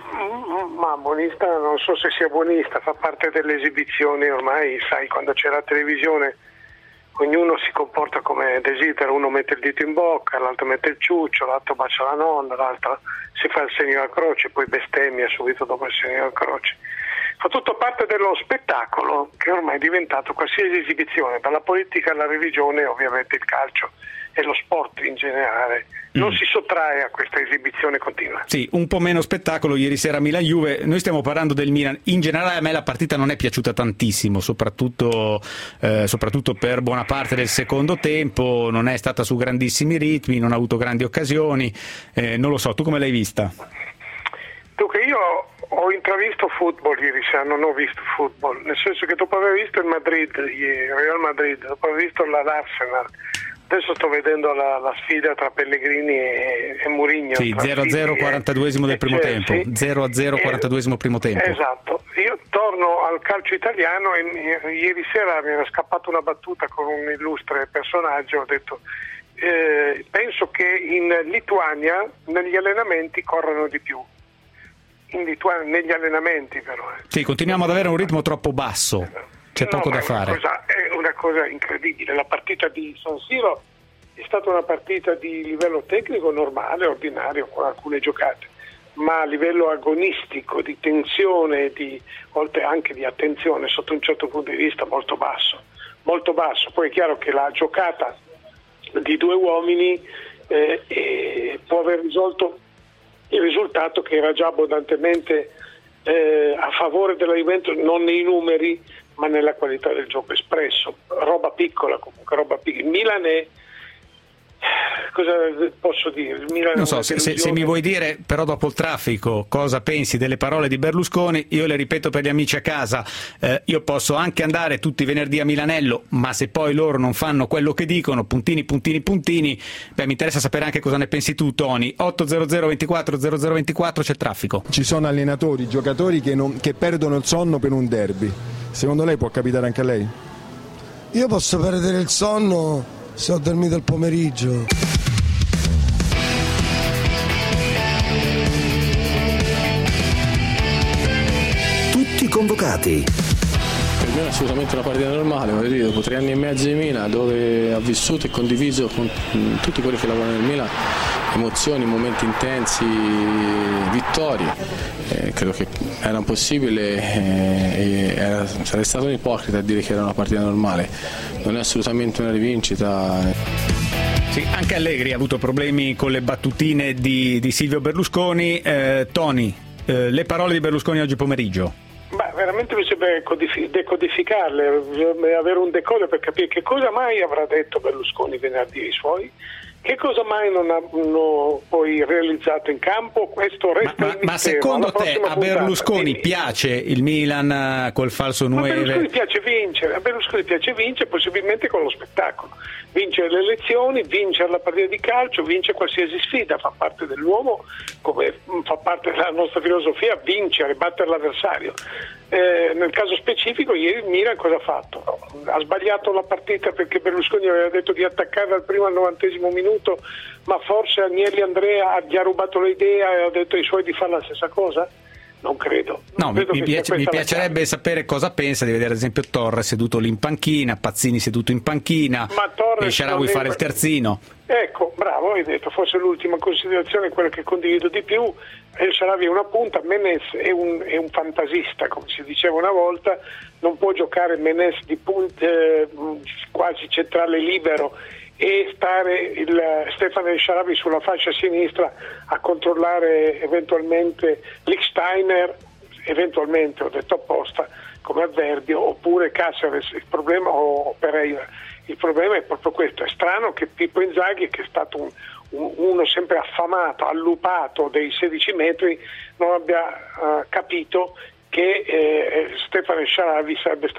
Ma buonista, non so se sia buonista, fa parte delle esibizioni, ormai sai, quando c'è la televisione ognuno si comporta come desidera, uno mette il dito in bocca, l'altro mette il ciuccio, l'altro bacia la nonna, l'altro si fa il segno alla croce, poi bestemmia subito dopo il segno alla croce. Fa tutto parte dello spettacolo che ormai è diventato qualsiasi esibizione, dalla politica alla religione, ovviamente il calcio e lo sport in generale non si sottrae a questa esibizione continua. Sì, un po' meno spettacolo ieri sera Milan-Juve. Noi stiamo parlando del Milan, in generale a me la partita non è piaciuta tantissimo, soprattutto per buona parte del secondo tempo, non è stata su grandissimi ritmi, non ha avuto grandi occasioni, non lo so, tu come l'hai vista? Dunque io ho intravisto football ieri sera, non ho visto football, nel senso che dopo aver visto il Real Madrid, dopo aver visto l'Arsenal, adesso sto vedendo la sfida tra Pellegrini e Mourinho. Sì, 0-0 42esimo del primo tempo. Sì. 0-0 42esimo primo tempo. Esatto. Io torno al calcio italiano e ieri sera mi era scappata una battuta con un illustre personaggio, ho detto penso che in Lituania negli allenamenti corrono di più. In Lituania negli allenamenti però. Sì, continuiamo ad avere un ritmo troppo basso. C'è poco da fare. È una cosa incredibile. La partita di San Siro è stata una partita di livello tecnico normale, ordinario, con alcune giocate, ma a livello agonistico, di tensione, oltre anche di attenzione, sotto un certo punto di vista molto basso. Molto basso. Poi è chiaro che la giocata di due uomini può aver risolto il risultato che era già abbondantemente a favore della Juventus, non nei numeri ma nella qualità del gioco espresso, roba piccola comunque, Il Milan è, cosa posso dire? Il Milan non so, se mi vuoi dire però dopo il traffico cosa pensi delle parole di Berlusconi, io le ripeto per gli amici a casa, io posso anche andare tutti i venerdì a Milanello, ma se poi loro non fanno quello che dicono, puntini, mi interessa sapere anche cosa ne pensi tu Tony. 800 24 0024, c'è traffico. Ci sono allenatori, giocatori che perdono il sonno per un derby. Secondo lei può capitare anche a lei? Io posso perdere il sonno se ho dormito il pomeriggio. Tutti convocati. Per me è assolutamente una partita normale, voglio dire, dopo 3 anni e mezzo di Milan, dove ha vissuto e condiviso con tutti quelli che lavorano nel Milan emozioni, momenti intensi, vittorie. Credo che era impossibile sarei stato un ipocrita a dire che era una partita normale. Non è assolutamente una rivincita. Sì, anche Allegri ha avuto problemi con le battutine di Silvio Berlusconi. Tony, le parole di Berlusconi oggi pomeriggio? Beh, veramente bisogna decodificarle, bisogna avere un decoder per capire che cosa mai avrà detto Berlusconi venerdì ai suoi, che cosa mai non hanno poi realizzato in campo. Questo resta il mistero. Ma secondo te a Berlusconi piace il Milan col falso 9? A Berlusconi piace vincere, possibilmente con lo spettacolo, vincere le elezioni, vincere la partita di calcio, vincere qualsiasi sfida, fa parte dell'uomo, come fa parte della nostra filosofia, vincere, battere l'avversario. Nel caso specifico ieri il Milan cosa ha fatto? Ha sbagliato la partita perché Berlusconi aveva detto di attaccare dal primo al 90° minuto, ma forse Agnelli Andrea gli ha rubato l'idea e ha detto ai suoi di fare la stessa cosa? Non credo. Mi piacerebbe sapere cosa pensa di vedere ad esempio Torres seduto lì in panchina, Pazzini seduto in panchina, e Shaarawy fare il terzino. Ecco, bravo, hai detto, forse l'ultima considerazione, quella che condivido di più, El Shaarawy è una punta, Menez è un fantasista, come si diceva una volta, non può giocare Menez di punta quasi centrale libero e stare Stefan El Shaarawy sulla fascia sinistra a controllare eventualmente Lichtsteiner, eventualmente, ho detto apposta, come avverbio, oppure Cáceres, il problema, o Pereira. Il problema è proprio questo, è strano che Pippo Inzaghi, che è stato uno sempre affamato, allupato dei 16 metri, non abbia capito che Stefan El Shaarawy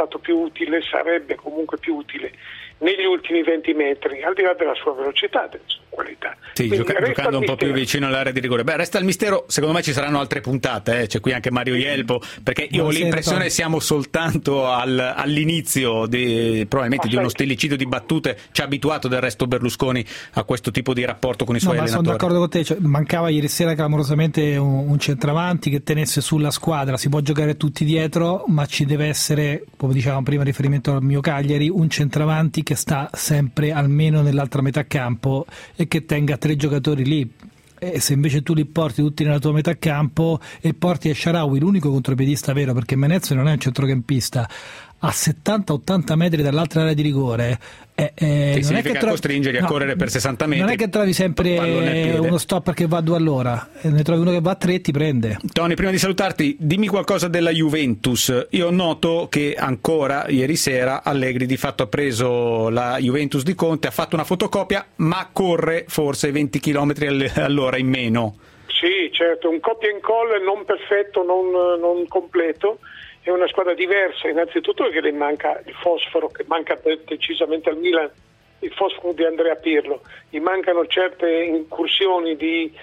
sarebbe comunque più utile negli ultimi 20 metri, al di là della sua velocità, della sua qualità. Sì, giocando un po' più vicino all'area di rigore. Beh, resta il mistero, secondo me ci saranno altre puntate, c'è qui anche Mario Ielpo, perché io ho l'impressione siamo soltanto all'inizio probabilmente di uno stillicidio di battute. Ci ha abituato del resto Berlusconi a questo tipo di rapporto con i suoi allenatori. Sono d'accordo con te, mancava ieri sera clamorosamente un centravanti che tenesse sulla squadra. Si può giocare tutti dietro, ma ci deve essere, come dicevamo prima, riferimento al mio Cagliari, un centravanti che sta sempre almeno nell'altra metà campo e che tenga 3 giocatori lì. E se invece tu li porti tutti nella tua metà campo e porti El Shaarawy, l'unico contropiedista vero, perché Menez non è un centrocampista, a 70-80 metri dall'altra area di rigore, significa costringerli a correre per 60 metri. Non è che trovi sempre uno stopper che va a 2 all'ora, ne trovi uno che va a 3 e ti prende. Tony, prima di salutarti, dimmi qualcosa della Juventus. Io noto che ancora ieri sera Allegri di fatto ha preso la Juventus di Conte, ha fatto una fotocopia, ma corre forse 20 km all'ora in meno. Sì, certo, un copia e incolla non perfetto, non completo. È una squadra diversa, innanzitutto perché le manca il fosforo, che manca decisamente al Milan, il fosforo di Andrea Pirlo, gli mancano certe incursioni di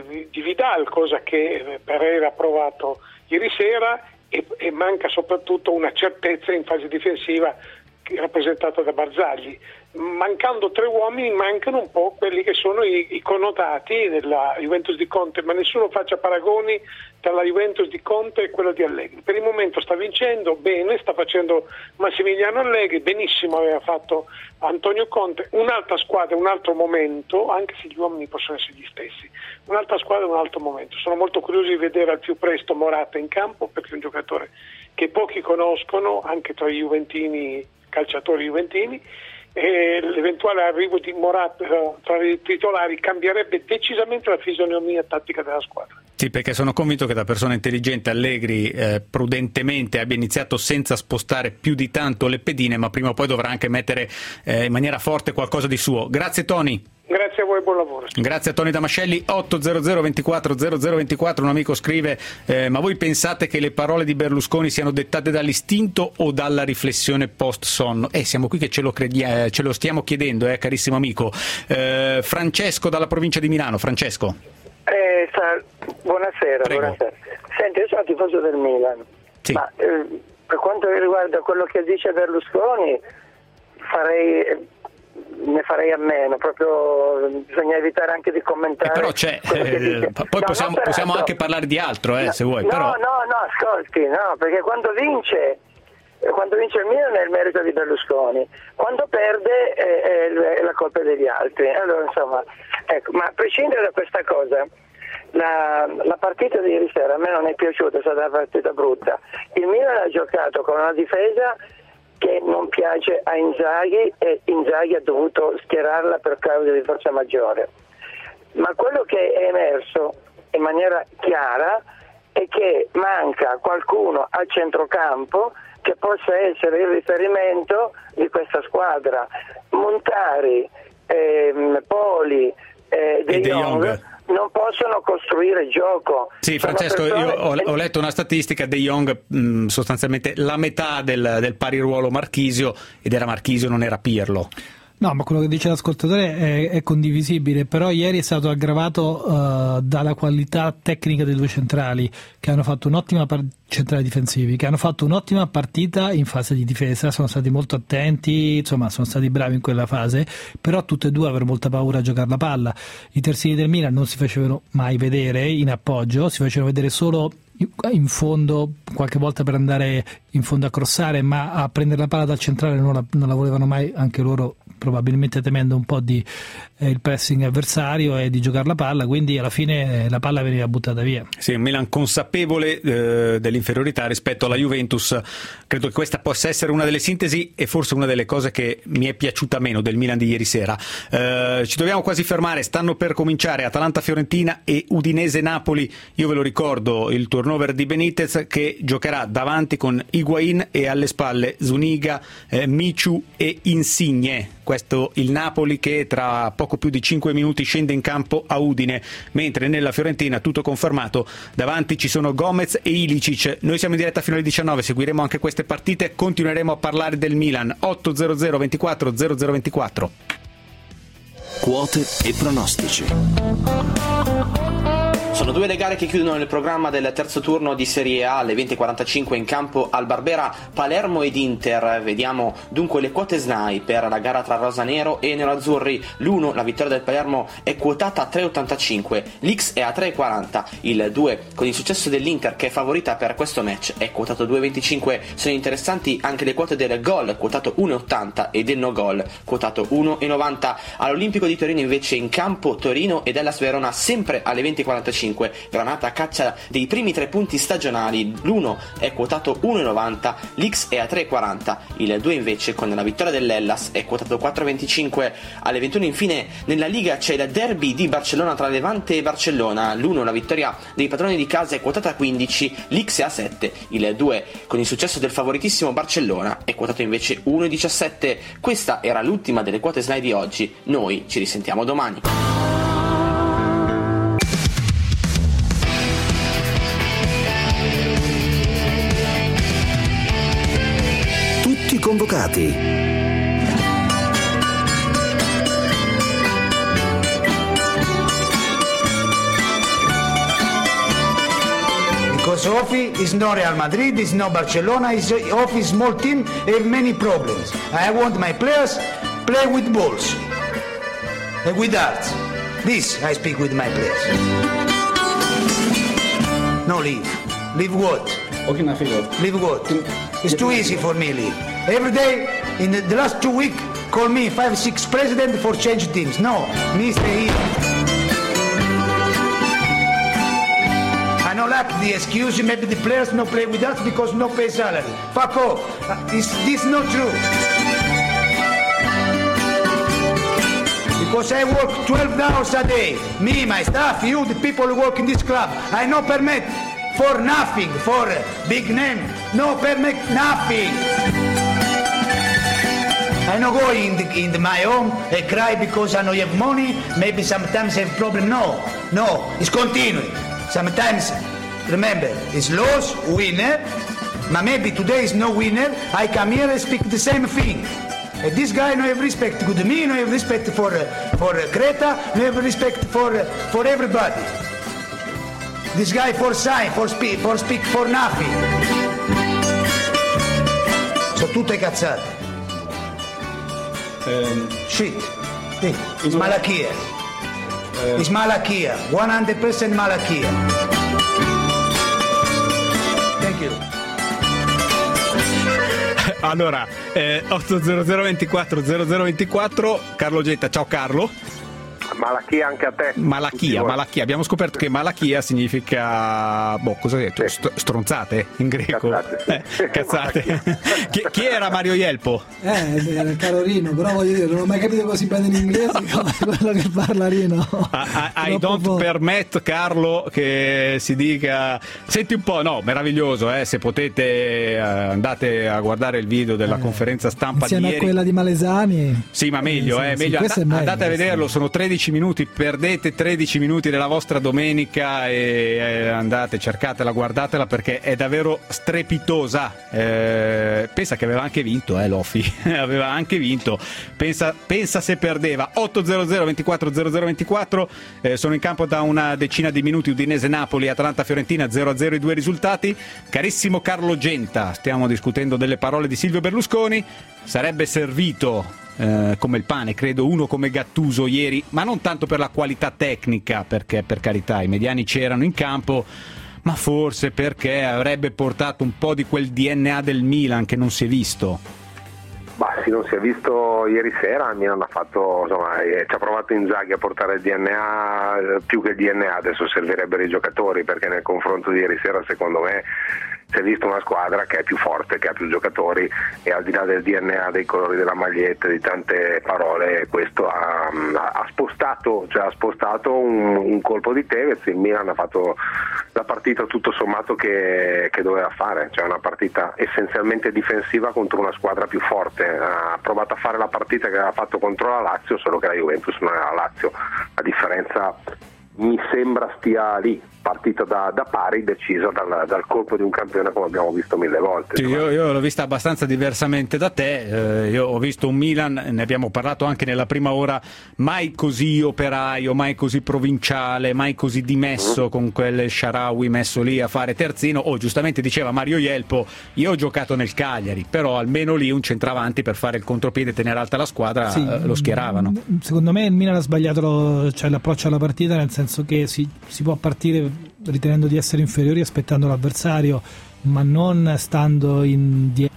Vidal, cosa che Pereira ha provato ieri sera, e manca soprattutto una certezza in fase difensiva rappresentata da Barzagli. Mancando 3 uomini mancano un po' quelli che sono i connotati della Juventus di Conte, ma nessuno faccia paragoni tra la Juventus di Conte e quella di Allegri. Per il momento sta vincendo bene, sta facendo Massimiliano Allegri, benissimo aveva fatto Antonio Conte, un'altra squadra, un altro momento, anche se gli uomini possono essere gli stessi, un'altra squadra, un altro momento. Sono molto curioso di vedere al più presto Morata in campo, perché è un giocatore che pochi conoscono, anche tra i juventini, calciatori juventini, e l'eventuale arrivo di Morata tra i titolari cambierebbe decisamente la fisionomia tattica della squadra. Sì, perché sono convinto che da persona intelligente Allegri prudentemente abbia iniziato senza spostare più di tanto le pedine, ma prima o poi dovrà anche mettere in maniera forte qualcosa di suo. Grazie Tony. Grazie a voi, buon lavoro. Grazie a Tony Damascelli. 800 24 0024, un amico scrive: ma voi pensate che le parole di Berlusconi siano dettate dall'istinto o dalla riflessione post sonno? Siamo qui che ce lo stiamo chiedendo, carissimo amico. Francesco dalla provincia di Milano. Francesco. Buonasera, buonasera. Senti, io sono tifoso del Milan, sì. Ma per quanto riguarda quello che dice Berlusconi ne farei a meno, proprio bisogna evitare anche di commentare. Però c'è, poi possiamo anche parlare di altro, se vuoi. No, ascolti, perché quando vince il Milan è il merito di Berlusconi, quando perde è la colpa degli altri. Allora, insomma, ecco, ma a prescindere da questa cosa, la partita di ieri sera a me non è piaciuta, è stata una partita brutta. Il Milan ha giocato con una difesa che non piace a Inzaghi e Inzaghi ha dovuto schierarla per causa di forza maggiore. Ma quello che è emerso in maniera chiara è che manca qualcuno al centrocampo che possa essere il riferimento di questa squadra. Montari, Poli, De Jong non possono costruire gioco. Sì, Francesco, io ho letto una statistica: De Jong sostanzialmente la metà del pari ruolo Marchisio, ed era Marchisio, non era Pirlo. No, ma quello che dice l'ascoltatore è condivisibile, però ieri è stato aggravato dalla qualità tecnica dei 2 centrali, che hanno fatto un'ottima centrali difensivi, che hanno fatto un'ottima partita in fase di difesa, sono stati molto attenti, insomma sono stati bravi in quella fase, però tutte e 2 avevano molta paura a giocare la palla. I terzini del Milan non si facevano mai vedere in appoggio, si facevano vedere solo in fondo, qualche volta per andare in fondo a crossare, ma a prendere la palla dal centrale non la volevano mai, anche loro probabilmente temendo un po' di il pressing avversario e di giocare la palla, quindi alla fine la palla veniva buttata via. Sì, un Milan consapevole dell'inferiorità rispetto alla Juventus. Credo che questa possa essere una delle sintesi e forse una delle cose che mi è piaciuta meno del Milan di ieri sera. Ci dobbiamo quasi fermare, stanno per cominciare Atalanta-Fiorentina e Udinese-Napoli. Io ve lo ricordo, il turnover di Benitez, che giocherà davanti con Higuain e alle spalle Zuniga, Michu e Insigne. Questo il Napoli che tra poco più di 5 minuti scende in campo a Udine, mentre nella Fiorentina tutto confermato, davanti ci sono Gomez e Ilicic. Noi siamo in diretta fino alle 19, seguiremo anche queste partite, continueremo a parlare del Milan. 800 24 0024. Quote e pronostici. Sono due le gare che chiudono il programma del terzo turno di Serie A alle 20.45 in campo al Barbera, Palermo ed Inter. Vediamo dunque le quote SNAI per la gara tra rosanero e neroazzurri. L'1, la vittoria del Palermo, è quotata a 3,85, l'X è a 3,40, il 2 con il successo dell'Inter che è favorita per questo match è quotato 2,25. Sono interessanti anche le quote del gol, quotato 1,80, e del no gol, quotato 1,90. All'Olimpico di Torino invece in campo Torino ed Hellas Verona sempre alle 20.45. Granata a caccia dei primi 3 punti stagionali, l'1 è quotato 1,90, l'X è a 3,40, il 2 invece con la vittoria dell'Hellas è quotato 4,25. Alle 21 infine nella Liga c'è il derby di Barcellona tra Levante e Barcellona, l'1 la vittoria dei padroni di casa è quotata a 15, l'X è a 7, il 2 con il successo del favoritissimo Barcellona è quotato invece 1,17. Questa era l'ultima delle quote SNAI di oggi, noi ci risentiamo domani. Convocati. Because Offi is no Real Madrid, is no Barcelona, is Offi small team, have many problems. I want my players play with balls and with hearts. This I speak with my players. No leave. Leave what? Okay, nothing. Leave what? It's too easy for me leave. Every day in the last 2 weeks call me 5-6 president for change teams. No, me stay here. I don't like the excuse maybe the players no play with us because no pay salary. Fuck off. Is this not true? Because I work 12 hours a day. Me, my staff, you, the people who work in this club. I no permit for nothing, for big name. No permit nothing. I no go in my home and cry because I no have money. Maybe sometimes I have problem. No, it's continuing. Sometimes, remember, it's loss, winner. But maybe today is no winner. I come here and speak the same thing. And this guy no have respect to me, no have respect for Creta, no have respect for everybody. This guy for sign, for speak for nothing. Sono tutte cazzate. Shit. It's Malachia. It's Malachia. 100% Malachia. Thank you. Allora, 800 24 0024, Carlo Getta. Ciao Carlo. Malachia anche a te. Malachia. Abbiamo scoperto che Malachia significa, cosa hai detto? Stronzate in greco. Cazzate. Chi era Mario Ielpo? Caro Rino, però voglio dire, non ho mai capito così bene in inglese come quello che parla Rino. I don't permit, Carlo, che si dica. Senti un po', no, meraviglioso, se potete andate a guardare il video della conferenza stampa di ieri. Insieme a quella di Malesani. Sì, ma meglio, meglio. Andate a vederlo, sono 13 minuti, perdete 13 minuti della vostra domenica e andate, cercatela, guardatela perché è davvero strepitosa. Pensa che aveva anche vinto, Lofi aveva anche vinto, pensa se perdeva. 800 24 0024, sono in campo da una decina di minuti. Udinese-Napoli, Atalanta-Fiorentina 0-0 i due risultati. Carissimo Carlo Genta, stiamo discutendo delle parole di Silvio Berlusconi. Sarebbe servito come il pane, credo, uno come Gattuso ieri, ma non tanto per la qualità tecnica, perché per carità i mediani c'erano in campo, ma forse perché avrebbe portato un po' di quel DNA del Milan che non si è visto. non si è visto ieri sera. Il Milan ha fatto, insomma, ci ha provato Inzaghi a portare il DNA, più che il DNA adesso servirebbero i giocatori, perché nel confronto di ieri sera secondo me si è visto una squadra che è più forte, che ha più giocatori, e al di là del DNA, dei colori della maglietta, di tante parole, questo ha spostato un colpo di Tevez. Il Milan ha fatto la partita tutto sommato che doveva fare, cioè una partita essenzialmente difensiva contro una squadra più forte. Ha provato a fare la partita che aveva fatto contro la Lazio, solo che la Juventus non è la Lazio. La differenza mi sembra stia lì, partita da pari, decisa dal colpo di un campione, come abbiamo visto mille volte. Sì, io l'ho vista abbastanza diversamente da te. Io ho visto un Milan, ne abbiamo parlato anche nella prima ora, mai così operaio, mai così provinciale, mai così dimesso, con quel Shaarawy messo lì a fare terzino. Giustamente diceva Mario Jelpo, io ho giocato nel Cagliari, però almeno lì un centravanti per fare il contropiede e tenere alta la squadra, sì, lo schieravano. Secondo me il Milan ha sbagliato l'approccio alla partita, nel senso che si può partire ritenendo di essere inferiori aspettando l'avversario, ma non stando in 10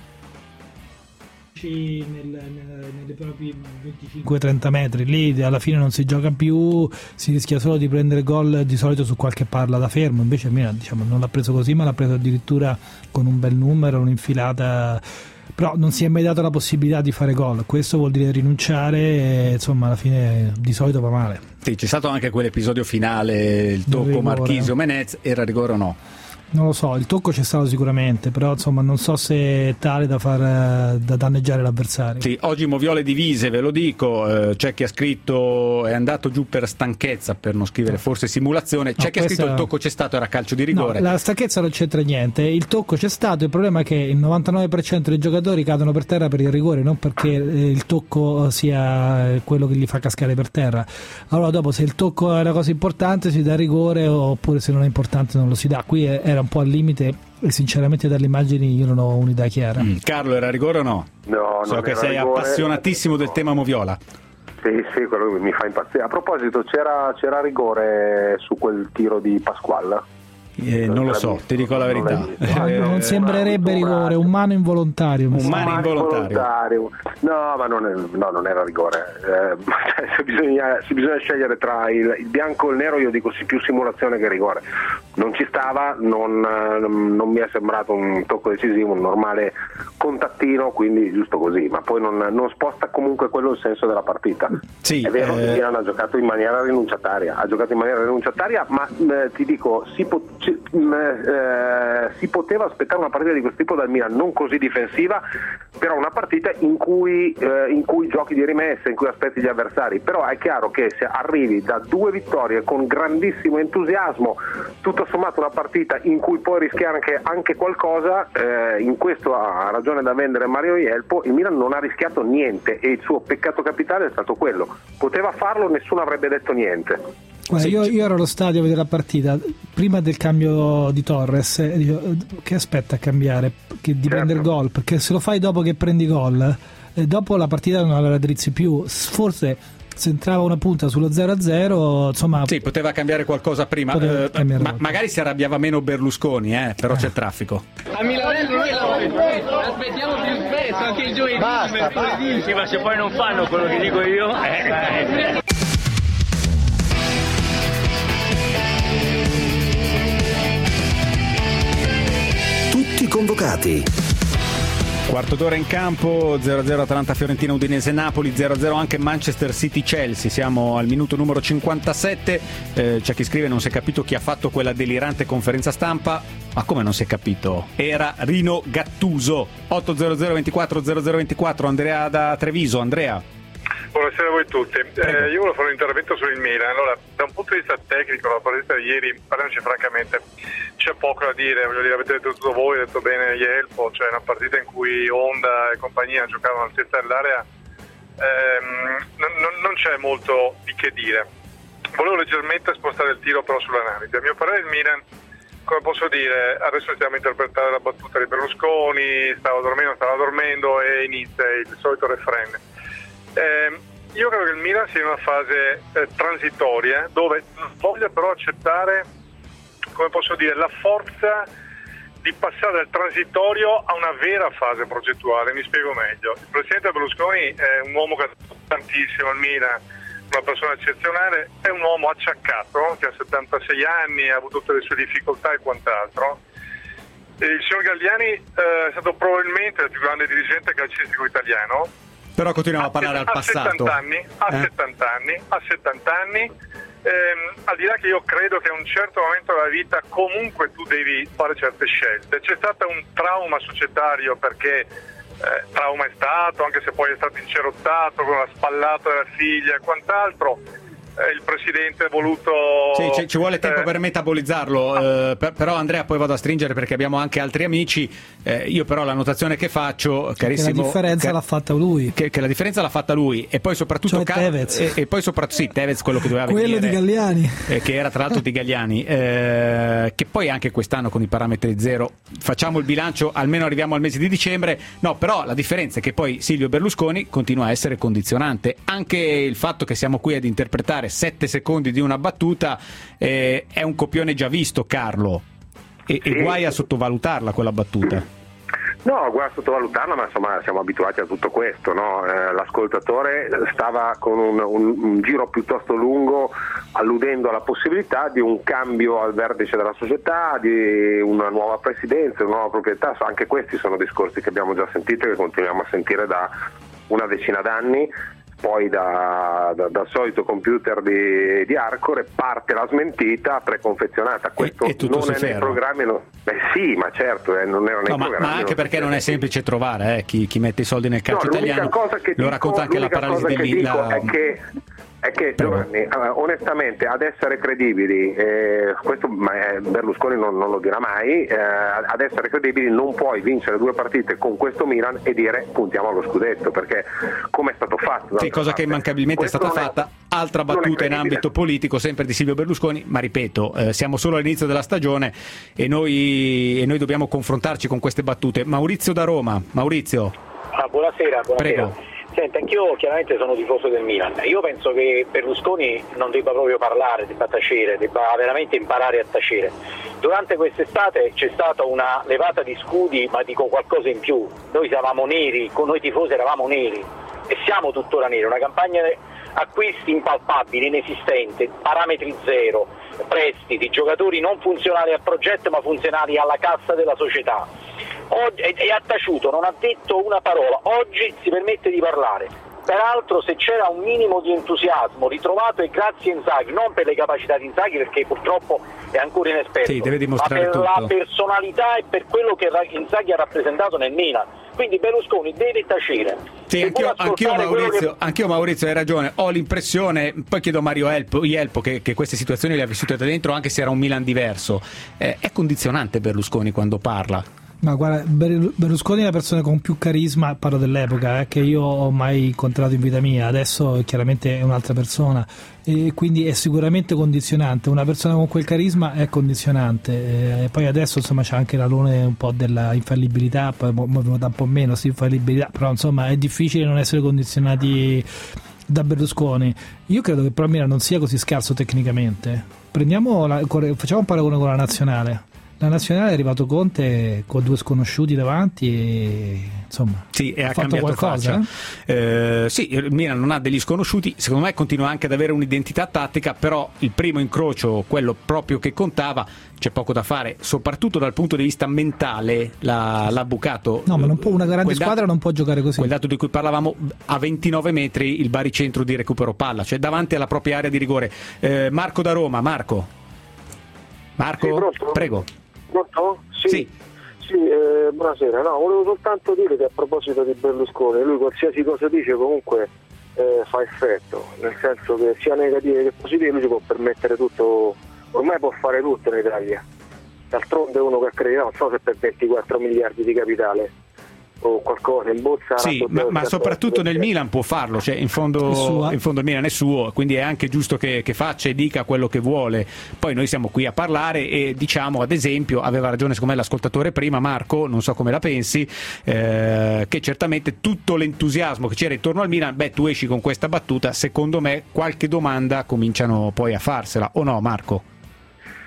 nei propri 25-30 metri. Lì alla fine non si gioca più, si rischia solo di prendere gol di solito su qualche palla da fermo. Invece Milan, diciamo, non l'ha preso così, ma l'ha preso addirittura con un bel numero, un'infilata, però non si è mai dato la possibilità di fare gol. Questo vuol dire rinunciare e, insomma, alla fine di solito va male. Sì, c'è stato anche quell'episodio finale, il tocco Marchisio-Menez, era rigore o no? Non lo so, il tocco c'è stato sicuramente, però insomma non so se è tale da danneggiare l'avversario. Sì, oggi Moviole divise, ve lo dico, c'è chi ha scritto è andato giù per stanchezza, per non scrivere forse simulazione, c'è chi ha scritto il tocco c'è stato, era calcio di rigore. No, la stanchezza non c'entra niente, il tocco c'è stato, il problema è che il 99% dei giocatori cadono per terra per il rigore, non perché il tocco sia quello che li fa cascare per terra. Allora dopo, se il tocco è una cosa importante si dà il rigore, oppure se non è importante non lo si dà. Qui era un po' al limite e sinceramente dalle immagini io non ho un'idea chiara. Carlo, era rigore o no? No, so che sei rigore, appassionatissimo del tema Moviola. Sì, quello mi fa impazzire. A proposito, c'era rigore su quel tiro di Pasquale? Non lo so, ti dico la verità. Non sembrerebbe rigore, un mano involontario. Un mano involontario. No, ma non era rigore. Se bisogna scegliere tra il bianco e il nero, io dico sì, più simulazione che rigore. Non ci stava, non mi è sembrato un tocco decisivo, un normale contattino, quindi giusto così, ma poi non sposta comunque quello il senso della partita. Sì, è vero che Milan ha giocato in maniera rinunciataria, ma ti dico, si poteva aspettare una partita di questo tipo dal Milan, non così difensiva, però una partita in cui giochi di rimessa, in cui aspetti gli avversari. Però è chiaro che se arrivi da 2 vittorie con grandissimo entusiasmo, tutto sommato una partita in cui puoi rischiare anche qualcosa, in questo ha ragione da vendere Mario Jelpo. Il Milan non ha rischiato niente e il suo peccato capitale è stato quello. Poteva farlo, nessuno avrebbe detto niente. Guarda, io ero allo stadio a vedere la partita prima del cambio di Torres e dico, che aspetta a cambiare, di prendere gol, perché se lo fai dopo che prendi gol, dopo la partita non la raddrizzi più. Forse se entrava una punta sullo 0-0, insomma, sì, poteva cambiare qualcosa prima, magari si arrabbiava meno Berlusconi, però c'è traffico. A Milanello noi aspettiamo più spesso, anche il giovedì, mercoledì. Sì, ma se poi non fanno quello che dico io, Tutti convocati. Quarto d'ora in campo, 0-0 Atalanta-Fiorentina, Udinese-Napoli, 0-0 anche Manchester City-Chelsea. Siamo al minuto numero 57. C'è chi scrive non si è capito chi ha fatto quella delirante conferenza stampa. Ma come non si è capito? Era Rino Gattuso. 800240024, Andrea da Treviso. Andrea. Buonasera a voi tutti. Io volevo fare un intervento sul Milan. Allora, da un punto di vista tecnico, la partita di ieri, parliamoci francamente, c'è poco da dire. Voglio dire, avete detto tutto voi, avete detto bene Jelpo, cioè una partita in cui Honda e compagnia giocavano all'altezza dell'area, non c'è molto di che dire. Volevo leggermente spostare il tiro però sull'analisi. A mio parere il Milan, come posso dire, adesso stiamo a interpretare la battuta di Berlusconi, stava dormendo e inizia il solito refrain. Io credo che il Milan sia in una fase transitoria dove non voglia però accettare, come posso dire, la forza di passare dal transitorio a una vera fase progettuale. Mi spiego meglio. Il presidente Berlusconi è un uomo che ha fatto tantissimo al Milan, una persona eccezionale, è un uomo acciaccato che ha 76 anni, ha avuto tutte le sue difficoltà e quant'altro. Il signor Galliani è stato probabilmente il più grande dirigente calcistico italiano. Però continuiamo a parlare al passato. 70 anni. Al di là che io credo che a un certo momento della vita comunque tu devi fare certe scelte. C'è stato un trauma societario perché trauma è stato, anche se poi è stato incerottato con la spallata della figlia e quant'altro. Il presidente ha voluto... Sì, ci vuole tempo per metabolizzarlo, però Andrea poi vado a stringere perché abbiamo anche altri amici. Io però la notazione che faccio, carissimo... Che la differenza l'ha fatta lui. Che la differenza l'ha fatta lui e poi soprattutto... Tevez. E poi soprattutto sì, Tevez, quello che doveva quello venire. Di Galliani. Che era tra l'altro di Galliani. Che poi anche quest'anno con i parametri zero facciamo il bilancio, almeno arriviamo al mese di dicembre. No, però la differenza è che poi Silvio Berlusconi continua a essere condizionante. Anche il fatto che siamo qui ad interpretare 7 secondi di una battuta è un copione già visto, Carlo, e guai a sottovalutarla quella battuta. No, guarda, sottovalutarla, ma insomma siamo abituati a tutto questo, no? L'ascoltatore stava con un giro piuttosto lungo alludendo alla possibilità di un cambio al vertice della società, di una nuova presidenza, una nuova proprietà. Anche questi sono discorsi che abbiamo già sentito e che continuiamo a sentire da una decina d'anni. Poi dal solito computer di Arcore parte la smentita preconfezionata. Questo non è nei programmi, sì, ma certo, non era nei programmi. Ma anche perché non è semplice trovare chi mette i soldi nel calcio italiano. Lo racconta anche la paralisi dell'Illa. È che Giovanni, onestamente, ad essere credibili, questo Berlusconi non lo dirà mai, ad essere credibili non puoi vincere 2 partite con questo Milan e dire puntiamo allo scudetto, perché come è stato fatto? Sì, cosa che immancabilmente è stata fatta. Altra battuta in ambito politico, sempre di Silvio Berlusconi, ma ripeto, siamo solo all'inizio della stagione e noi dobbiamo confrontarci con queste battute. Maurizio da Roma. Maurizio. Buonasera. Prego. Senta, anch'io chiaramente sono tifoso del Milan. Io penso che Berlusconi non debba proprio parlare, debba tacere, debba veramente imparare a tacere. Durante quest'estate c'è stata una levata di scudi, ma dico qualcosa in più. Noi eravamo neri, noi tifosi eravamo neri e siamo tuttora neri. Una campagna acquisti impalpabili, inesistente, parametri zero, prestiti, giocatori non funzionali al progetto ma funzionali alla cassa della società. E ha taciuto, non ha detto una parola. Oggi si permette di parlare. Peraltro, se c'era un minimo di entusiasmo ritrovato è grazie a Inzaghi, non per le capacità di Inzaghi perché purtroppo è ancora inesperto, deve dimostrare ma per tutto. La personalità e per quello che Inzaghi ha rappresentato nel Milan. Quindi Berlusconi deve tacere. Sì, anch'io Maurizio, hai ragione. Ho l'impressione, poi chiedo a Mario Ielpo che queste situazioni le ha vissute da dentro, anche se era un Milan diverso. È condizionante Berlusconi quando parla. Ma guarda, Berlusconi è la persona con più carisma, parlo dell'epoca, che io ho mai incontrato in vita mia. Adesso chiaramente è un'altra persona e quindi è sicuramente condizionante. Una persona con quel carisma è condizionante, e poi adesso insomma c'è anche l'alone un po' della infallibilità, poi venuta un po' meno infallibilità, però insomma è difficile non essere condizionati da Berlusconi. Io credo che però Milan non sia così scarso tecnicamente. Facciamo un paragone con la nazionale. La nazionale è arrivato Conte con 2 sconosciuti davanti e insomma ha fatto cambiato qualcosa. Sì, il Milan non ha degli sconosciuti, secondo me continua anche ad avere un'identità tattica, però il primo incrocio, quello proprio che contava, c'è poco da fare, soprattutto dal punto di vista mentale l'ha bucato. No, ma non può, una grande squadra non può giocare così. Quel dato di cui parlavamo, a 29 metri il baricentro di recupero palla, cioè davanti alla propria area di rigore. Marco da Roma. Marco, sì, prego. Pronto? Sì. Buonasera. No, volevo soltanto dire che a proposito di Berlusconi, lui qualsiasi cosa dice comunque fa effetto, nel senso che sia negative che positive lui si può permettere tutto, ormai può fare tutto in Italia. D'altronde uno che ha accreditato, non so se per 24 miliardi di capitale o qualcosa in borsa. Sì, ma soprattutto nel Milan può farlo, cioè in fondo il Milan è suo, quindi è anche giusto che faccia e dica quello che vuole. Poi noi siamo qui a parlare e diciamo, ad esempio, aveva ragione secondo me l'ascoltatore prima, Marco, non so come la pensi, che certamente tutto l'entusiasmo che c'era intorno al Milan, tu esci con questa battuta, secondo me qualche domanda cominciano poi a farsela, o no Marco?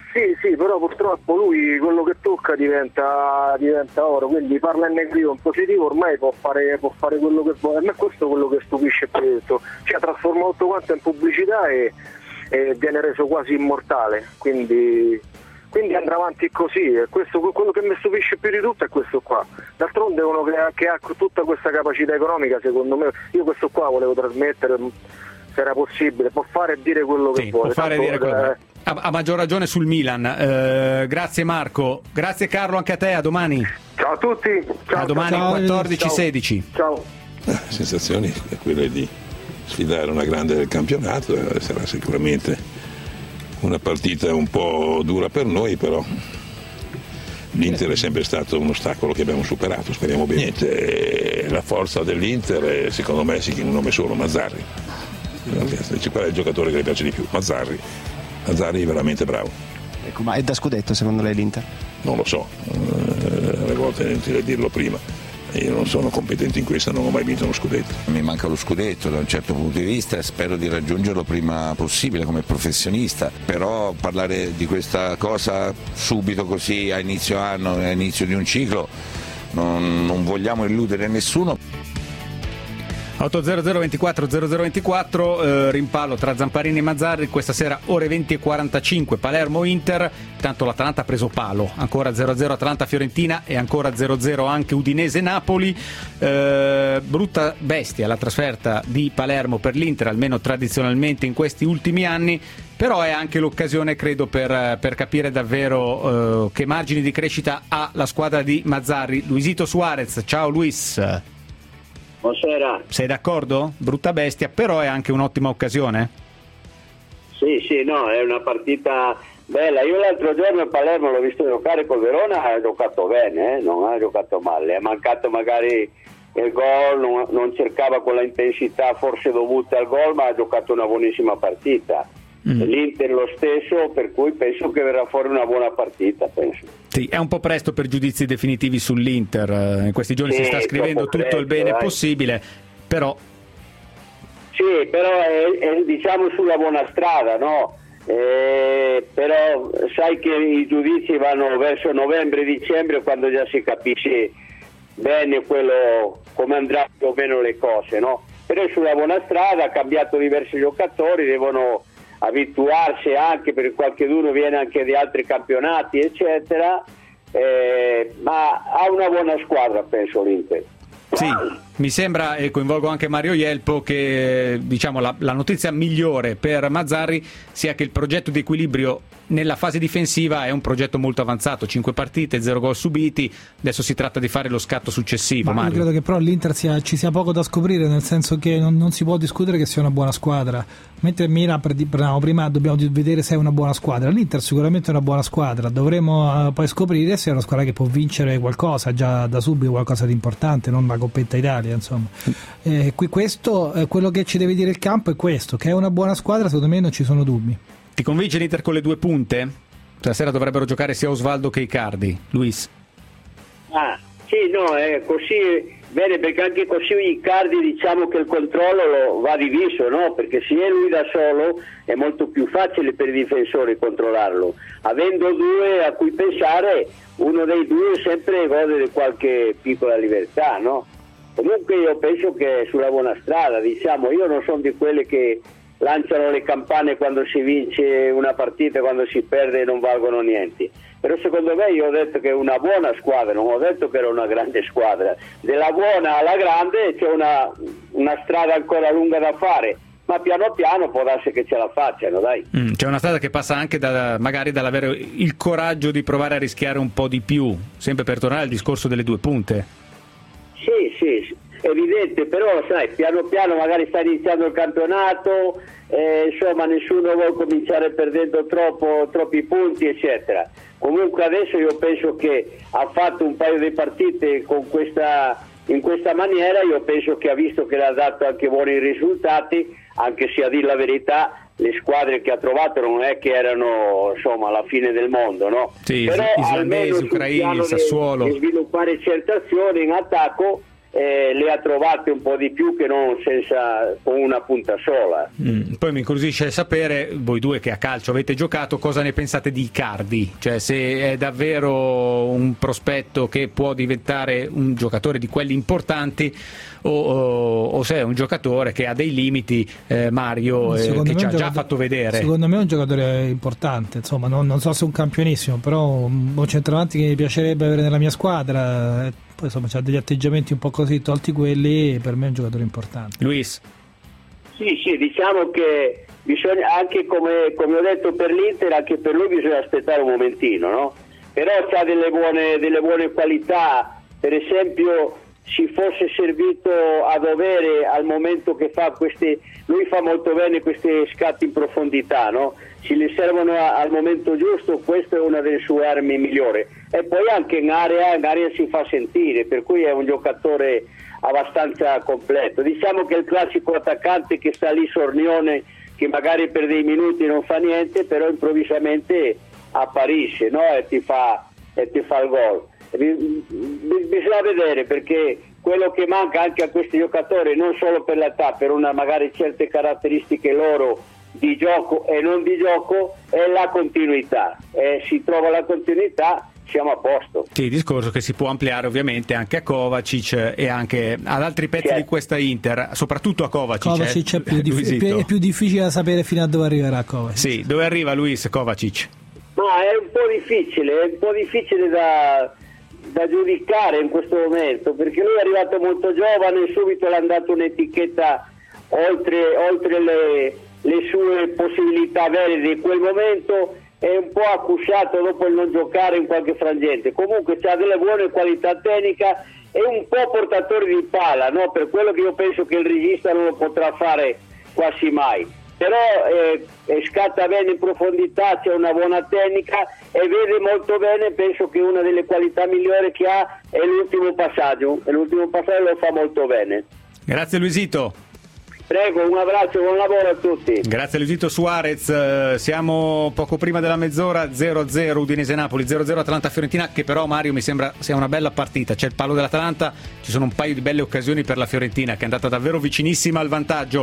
Sì, però purtroppo lui quello che tocca diventa oro, quindi parla in negativo, in positivo, ormai può fare quello che vuole. A me questo è quello che stupisce più di tutto, cioè trasforma tutto quanto in pubblicità e viene reso quasi immortale, quindi andrà avanti così. Quello che mi stupisce più di tutto è questo qua. D'altronde uno che ha tutta questa capacità economica, secondo me, io questo qua volevo trasmettere, se era possibile, può fare e dire quello che vuole. Può fare e dire quello che vuole. A maggior ragione sul Milan. Grazie Marco, grazie Carlo, anche a te, a domani. Ciao a tutti. Ciao, a domani 14-16. Ciao. La sensazione è quella di sfidare una grande del campionato, sarà sicuramente una partita un po' dura per noi, però l'Inter è sempre stato un ostacolo che abbiamo superato, speriamo bene. Niente, la forza dell'Inter secondo me si chiama un nome solo, Mazzarri. Qual è il giocatore che le piace di più? Mazzarri è veramente bravo. Ecco, ma è da scudetto secondo lei l'Inter? Non lo so, alle volte è inutile dirlo prima. Io non sono competente in questo, non ho mai vinto uno scudetto. Mi manca lo scudetto da un certo punto di vista, spero di raggiungerlo prima possibile come professionista, però parlare di questa cosa subito così a inizio anno, a inizio di un ciclo, non vogliamo illudere nessuno. 800 24 0024, rimpallo tra Zamparini e Mazzarri questa sera ore 20:45, Palermo-Inter. Tanto l'Atalanta ha preso palo, ancora 0-0 Atalanta-Fiorentina e ancora 0-0 anche Udinese-Napoli. Brutta bestia la trasferta di Palermo per l'Inter, almeno tradizionalmente in questi ultimi anni, però è anche l'occasione, credo, per capire davvero che margini di crescita ha la squadra di Mazzarri. Luisito Suarez, ciao Luis. Buonasera. Sei d'accordo? Brutta bestia, però è anche un'ottima occasione? Sì, no, è una partita bella. Io l'altro giorno a Palermo l'ho visto giocare col Verona, ha giocato bene, non ha giocato male. È mancato magari il gol, non cercava quella intensità forse dovuta al gol, ma ha giocato una buonissima partita. L'Inter lo stesso, per cui penso che verrà fuori una buona partita, penso. Sì, è un po' presto per giudizi definitivi sull'Inter, in questi giorni si sta scrivendo tutto presto, il bene possibile, però... Sì, però è diciamo sulla buona strada, no? Però sai che i giudizi vanno verso novembre-dicembre, quando già si capisce bene quello, come andranno più o meno le cose, no? Però è sulla buona strada, ha cambiato diversi giocatori, devono abituarsi anche, perché qualcuno viene anche di altri campionati eccetera, ma ha una buona squadra, penso, l'Inter. Sì, mi sembra, e coinvolgo anche Mario Ielpo, che diciamo la notizia migliore per Mazzarri sia che il progetto di equilibrio nella fase difensiva è un progetto molto avanzato, 5 partite, 0 gol subiti, adesso si tratta di fare lo scatto successivo. Ma io credo che però all'Inter ci sia poco da scoprire, nel senso che non si può discutere che sia una buona squadra, mentre Milan prima dobbiamo vedere se è una buona squadra. L'Inter sicuramente è una buona squadra, dovremo poi scoprire se è una squadra che può vincere qualcosa già da subito, qualcosa di importante, non una Coppetta Italia, insomma. Quello che ci deve dire il campo è questo, che è una buona squadra, secondo me non ci sono dubbi. Ti convince l'Inter con le 2 punte? Stasera dovrebbero giocare sia Osvaldo che Icardi. Luis? Sì, no, è così bene, perché anche così Icardi, diciamo che il controllo va diviso, no? Perché se è lui da solo è molto più facile per i difensori controllarlo. Avendo 2 a cui pensare, uno dei 2 sempre gode di qualche piccola libertà, no? Comunque io penso che è sulla buona strada, diciamo. Io non sono di quelli che lanciano le campane quando si vince una partita, quando si perde non valgono niente, però secondo me, io ho detto che è una buona squadra, non ho detto che era una grande squadra. Della buona alla grande c'è una strada ancora lunga da fare, ma piano piano può darsi che ce la facciano, dai. C'è una strada che passa anche magari dall'avere il coraggio di provare a rischiare un po' di più, sempre per tornare al discorso delle 2 punte. Sì, evidente, però sai, piano piano magari sta iniziando il campionato, insomma nessuno vuole cominciare perdendo troppi punti eccetera. Comunque adesso io penso che ha fatto un paio di partite in questa maniera, io penso che ha visto che le ha dato anche buoni risultati, anche se a dire la verità le squadre che ha trovato non è che erano insomma la fine del mondo, no? Sì, però islandesi, ucraini, Sassuolo, di sviluppare certe azioni in attacco le ha trovate un po' di più che non con una punta sola. Poi mi incuriosisce sapere, voi due che a calcio avete giocato, cosa ne pensate di Icardi, cioè se è davvero un prospetto che può diventare un giocatore di quelli importanti o se è un giocatore che ha dei limiti, Mario, che ci ha già fatto vedere. Secondo me è un giocatore importante, insomma, non so se è un campionissimo, però un centravanti che mi piacerebbe avere nella mia squadra. Poi insomma c'ha degli atteggiamenti un po' così, tolti quelli, per me è un giocatore importante. Luis? Sì, diciamo che bisogna, anche come ho detto per l'Inter, anche per lui bisogna aspettare un momentino, no? Però c'ha delle buone qualità, per esempio si fosse servito a dovere al momento che fa lui fa molto bene questi scatti in profondità, no? Se le servono al momento giusto, questa è una delle sue armi migliori, e poi anche in area si fa sentire, per cui è un giocatore abbastanza completo. Diciamo che è il classico attaccante che sta lì sornione, che magari per dei minuti non fa niente, però improvvisamente apparisce, no? e ti fa il gol. Bisogna vedere, perché quello che manca anche a questi giocatori, non solo per l'età, per una magari certe caratteristiche loro di gioco e non di gioco, è la continuità. Si trova la continuità, siamo a posto. Sì, il discorso che si può ampliare ovviamente anche a Kovacic e anche ad altri pezzi di questa Inter, soprattutto a Kovacic è più difficile da sapere fino a dove arriverà Kovacic. Sì, dove arriva Luis Kovacic? Ma è un po' difficile da giudicare in questo momento, perché lui è arrivato molto giovane, subito l'ha dato un'etichetta oltre le sue possibilità vere di quel momento, è un po' accusciato dopo il non giocare in qualche frangente. Comunque ha delle buone qualità tecnica e un po' portatore di palla, no? Per quello che io penso che il regista non lo potrà fare quasi mai, però scatta bene in profondità, c'è una buona tecnica e vede molto bene. Penso che una delle qualità migliori che ha è l'ultimo passaggio lo fa molto bene. Grazie Luisito. Prego, un abbraccio, buon lavoro a tutti. Grazie Luisito Suarez. Siamo poco prima della mezz'ora, 0-0 Udinese-Napoli, 0-0 Atalanta-Fiorentina, che però, Mario, mi sembra sia una bella partita. C'è il palo dell'Atalanta, ci sono un paio di belle occasioni per la Fiorentina, che è andata davvero vicinissima al vantaggio.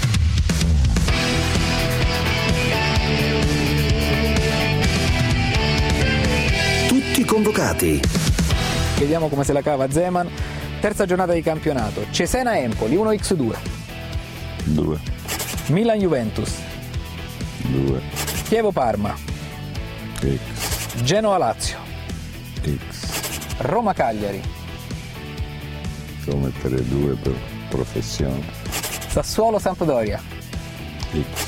Tutti convocati. Vediamo come se la cava Zeman. Terza giornata di campionato. Cesena-Empoli, 1x2. 2. Milan-Juventus. 2. Chievo-Parma. X. Genoa-Lazio. X. Roma-Cagliari. Devo mettere 2 per professione. Sassuolo-Sampdoria. X.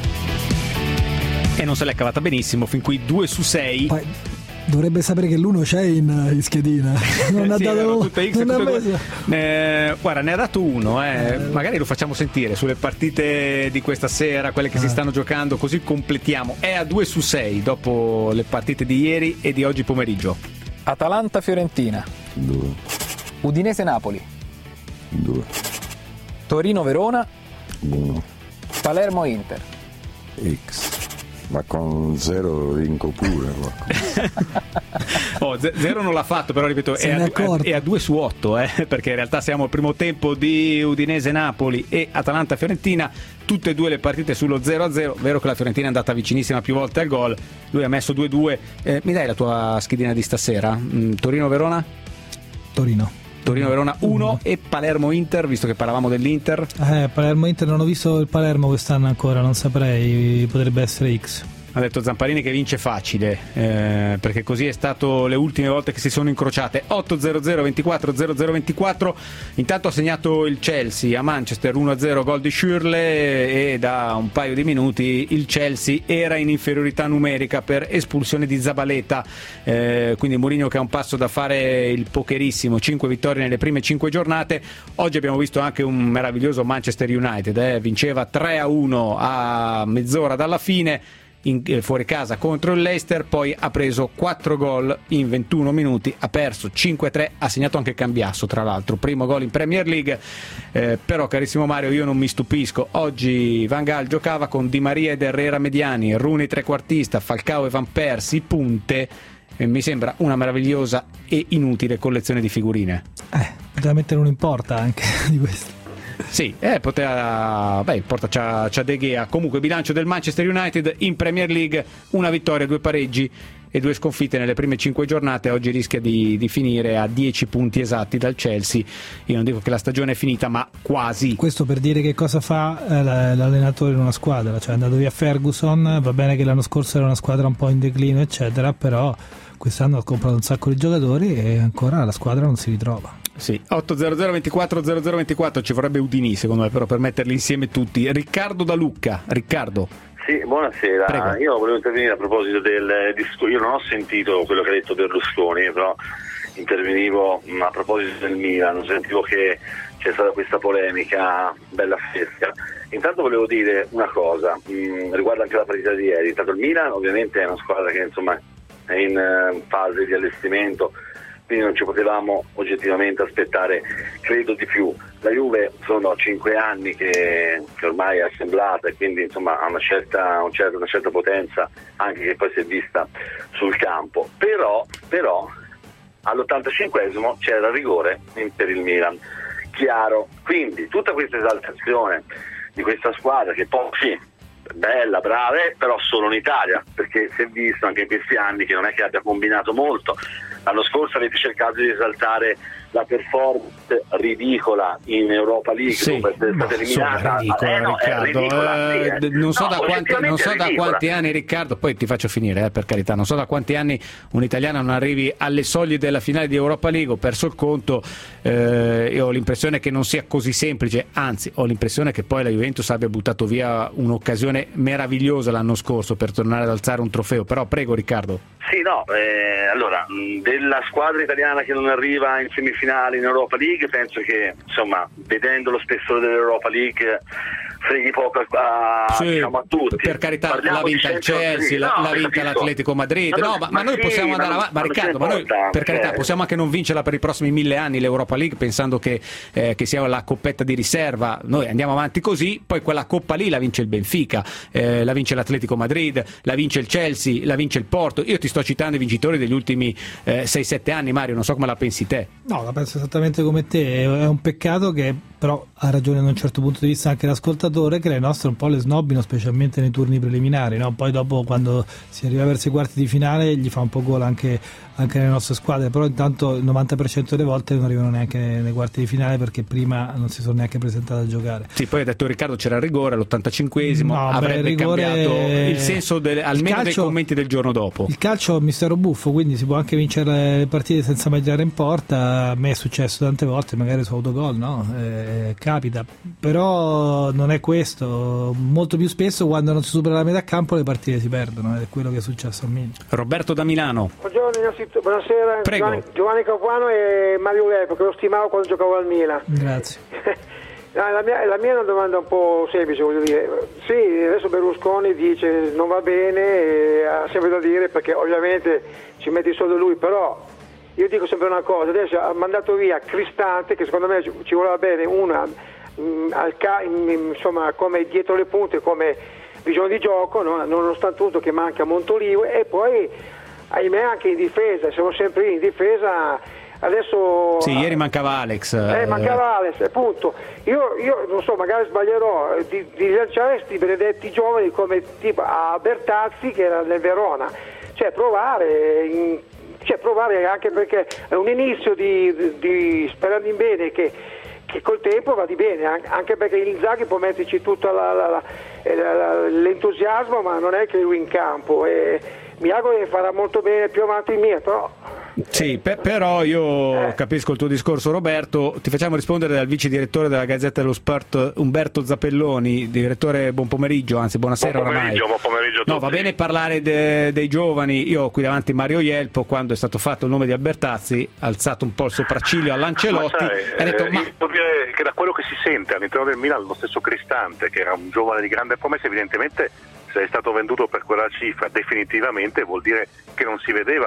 E non se l'è cavata benissimo, fin qui 2 su 6. Poi dovrebbe sapere che l'1 c'è in schedina. Non ha dato tutte X, guarda, ne ha dato uno, magari lo facciamo sentire sulle partite di questa sera, quelle che si stanno giocando, così completiamo. È a 2 su 6 dopo le partite di ieri e di oggi pomeriggio. Atalanta-Fiorentina. 2. Udinese-Napoli. 2. Torino-Verona. 1. Palermo-Inter. X. Ma con 0 vinco pure. 0 non l'ha fatto, però ripeto è a 2 su 8, perché in realtà siamo al primo tempo di Udinese-Napoli e Atalanta-Fiorentina, tutte e due le partite sullo 0-0. Vero che la Fiorentina è andata vicinissima più volte al gol, lui ha messo 2-2. Mi dai la tua schedina di stasera? Torino-Verona? Torino-Verona 1 e Palermo-Inter, visto che parlavamo dell'Inter. Palermo-Inter, non ho visto il Palermo quest'anno ancora, non saprei, potrebbe essere X. Ha detto Zamparini che vince facile, perché così è stato le ultime volte che si sono incrociate. 8-0-0, 24-0-0, 24. Intanto ha segnato il Chelsea a Manchester 1-0, gol di Schürrle, e da un paio di minuti il Chelsea era in inferiorità numerica per espulsione di Zabaleta, quindi Mourinho che ha un passo da fare il pokerissimo, 5 vittorie nelle prime 5 giornate. Oggi abbiamo visto anche un meraviglioso Manchester United, vinceva 3-1 a mezz'ora dalla fine, fuori casa contro il Leicester, poi ha preso 4 gol in 21 minuti, ha perso 5-3, ha segnato anche Cambiasso, tra l'altro, primo gol in Premier League. Però carissimo Mario, io non mi stupisco, oggi Van Gaal giocava con Di Maria ed Herrera mediani, Rooney trequartista, Falcao e Van Persie punte, e mi sembra una meravigliosa e inutile collezione di figurine. Poteva mettere un in porta anche di questo. Sì, poteva. Beh, porta c'ha De Gea. Comunque, bilancio del Manchester United in Premier League: una vittoria, 2 pareggi e 2 sconfitte nelle prime 5 giornate. Oggi rischia di finire a 10 punti esatti dal Chelsea. Io non dico che la stagione è finita, ma quasi. Questo per dire che cosa fa l'allenatore in una squadra. Cioè, è andato via Ferguson, va bene che l'anno scorso era una squadra un po' in declino eccetera, però quest'anno ha comprato un sacco di giocatori e ancora la squadra non si ritrova. Sì, 800240024, ci vorrebbe Udinì secondo me, però per metterli insieme tutti. Riccardo da Lucca. Riccardo. Sì, buonasera. Prego. Io volevo intervenire a proposito del discorso. Io non ho sentito quello che ha detto Berlusconi, però intervenivo a proposito del Milan, sentivo che c'è stata questa polemica bella fresca. Intanto volevo dire una cosa, riguardo anche la partita di ieri. Intanto il Milan ovviamente è una squadra che insomma è in fase di allestimento, quindi non ci potevamo oggettivamente aspettare, credo, di più. La Juve sono 5 anni che ormai è assemblata e quindi insomma ha una certa potenza, anche che poi si è vista sul campo. Però all'85esimo c'era rigore per il Milan, chiaro. Quindi tutta questa esaltazione di questa squadra che poi sì, bella, brava, però solo in Italia, perché si è visto anche in questi anni che non è che abbia combinato molto. L'anno scorso avete cercato di esaltare la performance ridicola in Europa League, sì, dove è stata eliminata. Non so da quanti anni, Riccardo, poi ti faccio finire, per carità, non so da quanti anni un italiano non arrivi alle soglie della finale di Europa League. Ho perso il conto, io ho l'impressione che non sia così semplice, anzi ho l'impressione che poi la Juventus abbia buttato via un'occasione meravigliosa l'anno scorso per tornare ad alzare un trofeo. Però prego, Riccardo. Sì, no, allora, della squadra italiana che non arriva in semifinale in Europa League, penso che, insomma, vedendo lo spessore dell'Europa League, freghi poco a tutti. Per carità, l'ha vinta il Chelsea, l'ha vinta l'Atletico Madrid, ma noi possiamo andare avanti, ma Riccardo, ma noi per carità possiamo anche non vincerla per i prossimi 1000 anni l'Europa League, pensando che sia la coppetta di riserva. Noi andiamo avanti così, poi quella coppa lì la vince il Benfica, la vince l'Atletico Madrid, la vince il Chelsea, la vince il Porto. Io ti sto citando i vincitori degli ultimi 6-7 anni, Mario, non so come la pensi te. No, la penso esattamente come te. È un peccato che però ha ragione da un certo punto di vista anche l'ascoltatore, che le nostre un po' le snobbino, specialmente nei turni preliminari, no? Poi dopo, quando si arriva verso i quarti di finale, gli fa un po' gol anche nelle nostre squadre, però intanto il 90% delle volte non arrivano neanche nei quarti di finale perché prima non si sono neanche presentati a giocare. Sì, poi ha detto Riccardo c'era il rigore all'85esimo, avrebbe cambiato il senso almeno dei commenti del giorno dopo. Il calcio è un mistero buffo, quindi si può anche vincere le partite senza mai tirare in porta. A me è successo tante volte, magari su autogol, no? Capita, però non è questo. Molto più spesso quando non si supera la metà campo le partite si perdono, ed è quello che è successo a me. Roberto da Milano. Buonasera, Giovanni Capuano e Mario Leppo, che lo stimavo quando giocavo al Milan. Grazie. La mia è una domanda un po' semplice, voglio dire. Sì, adesso Berlusconi dice non va bene, ha sempre da dire perché ovviamente ci mette i soldi lui, però io dico sempre una cosa: adesso ha mandato via Cristante, che secondo me ci voleva bene, insomma, come dietro le punte, come visione di gioco, no? Nonostante tutto che manca Montolivo, e poi ahimè anche in difesa, siamo sempre in difesa adesso. Sì, ieri mancava Alex. Mancava Alex, appunto. Io non so, magari sbaglierò, di rilanciare questi benedetti giovani come tipo a Bertazzi, che era nel Verona, cioè provare anche perché è un inizio di sperando in bene che col tempo va di bene, anche perché Inzaghi può metterci tutto l'entusiasmo, ma non è che lui in campo, e mi auguro che farà molto bene più avanti il mio, però. Sì, però io capisco il tuo discorso, Roberto. Ti facciamo rispondere dal vice direttore della Gazzetta dello Sport, Umberto Zappelloni. Direttore, buon pomeriggio, anzi buonasera oramai. Buon pomeriggio a tutti. No, va bene parlare dei giovani. Io ho qui davanti Mario Ielpo, quando è stato fatto il nome di Albertazzi, ha alzato un po' il sopracciglio all'Ancelotti e ha detto devo dire che da quello che si sente all'interno del Milan, lo stesso Cristante, che era un giovane di grande promessa, evidentemente se è stato venduto per quella cifra definitivamente vuol dire che non si vedeva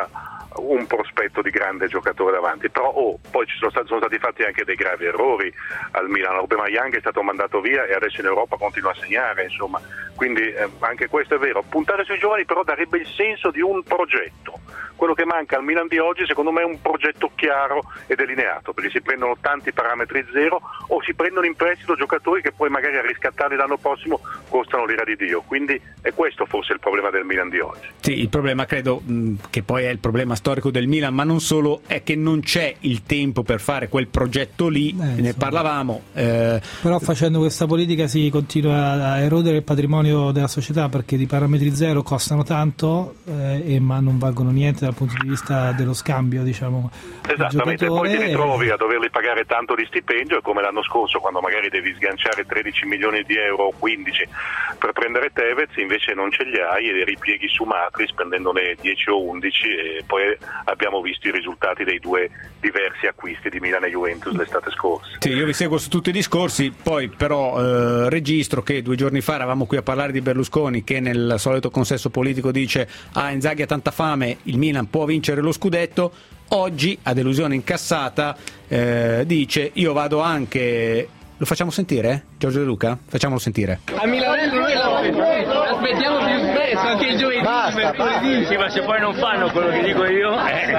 un prospetto di grande giocatore davanti, però poi sono stati fatti anche dei gravi errori al Milan. Aubameyang è stato mandato via e adesso in Europa continua a segnare, insomma, quindi anche questo è vero. Puntare sui giovani però darebbe il senso di un progetto. Quello che manca al Milan di oggi secondo me è un progetto chiaro e delineato, perché si prendono tanti parametri zero o si prendono in prestito giocatori che poi magari a riscattarli l'anno prossimo costano l'ira di Dio, quindi è questo forse il problema del Milan di oggi. Sì, il problema credo che poi è il problema storico del Milan, ma non solo, è che non c'è il tempo per fare quel progetto lì, ne parlavamo. Però facendo questa politica si continua a erodere il patrimonio della società, perché di parametri zero costano tanto ma non valgono niente dal punto di vista dello scambio, diciamo. Esattamente, poi ti ritrovi a doverli pagare tanto di stipendio, come l'anno scorso quando magari devi sganciare 13 milioni di euro o 15 per prendere Tevez, invece non ce li hai e li ripieghi su Matri spendendone 10 o 11 e poi abbiamo visto i risultati dei due diversi acquisti di Milan e Juventus l'estate scorsa. Sì, io vi seguo su tutti i discorsi, poi però registro che 2 giorni fa eravamo qui a parlare di Berlusconi che nel solito consesso politico dice Inzaghi ha tanta fame, il Milan può vincere lo scudetto. Oggi, a delusione incassata, dice io vado anche... Lo facciamo sentire? Giorgio De Luca? Facciamolo sentire. A Milanello noi aspettiamo più spesso, anche il giovedì, mercoledì. Sì, ma se poi non fanno quello che dico io...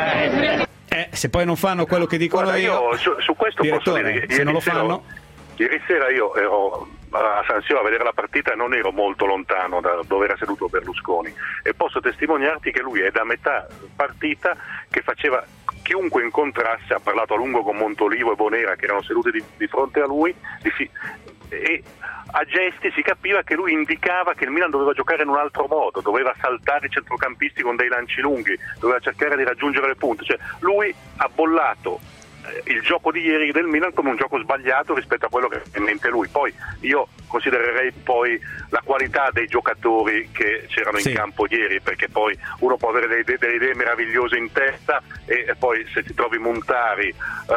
se poi non fanno quello che dicono io... Su questo posso dire che se non lo fanno... Ieri sera io ero a San Siro a vedere la partita e non ero molto lontano da dove era seduto Berlusconi e posso testimoniarti che lui è da metà partita che faceva chiunque incontrasse, ha parlato a lungo con Montolivo e Bonera che erano seduti di fronte a lui e a gesti si capiva che lui indicava che il Milan doveva giocare in un altro modo, doveva saltare i centrocampisti con dei lanci lunghi, doveva cercare di raggiungere le punte, cioè lui ha bollato il gioco di ieri del Milan come un gioco sbagliato rispetto a quello che ha in mente lui. Poi io considererei poi la qualità dei giocatori che c'erano in campo ieri, perché poi uno può avere delle idee meravigliose in testa e poi se ti trovi Montari,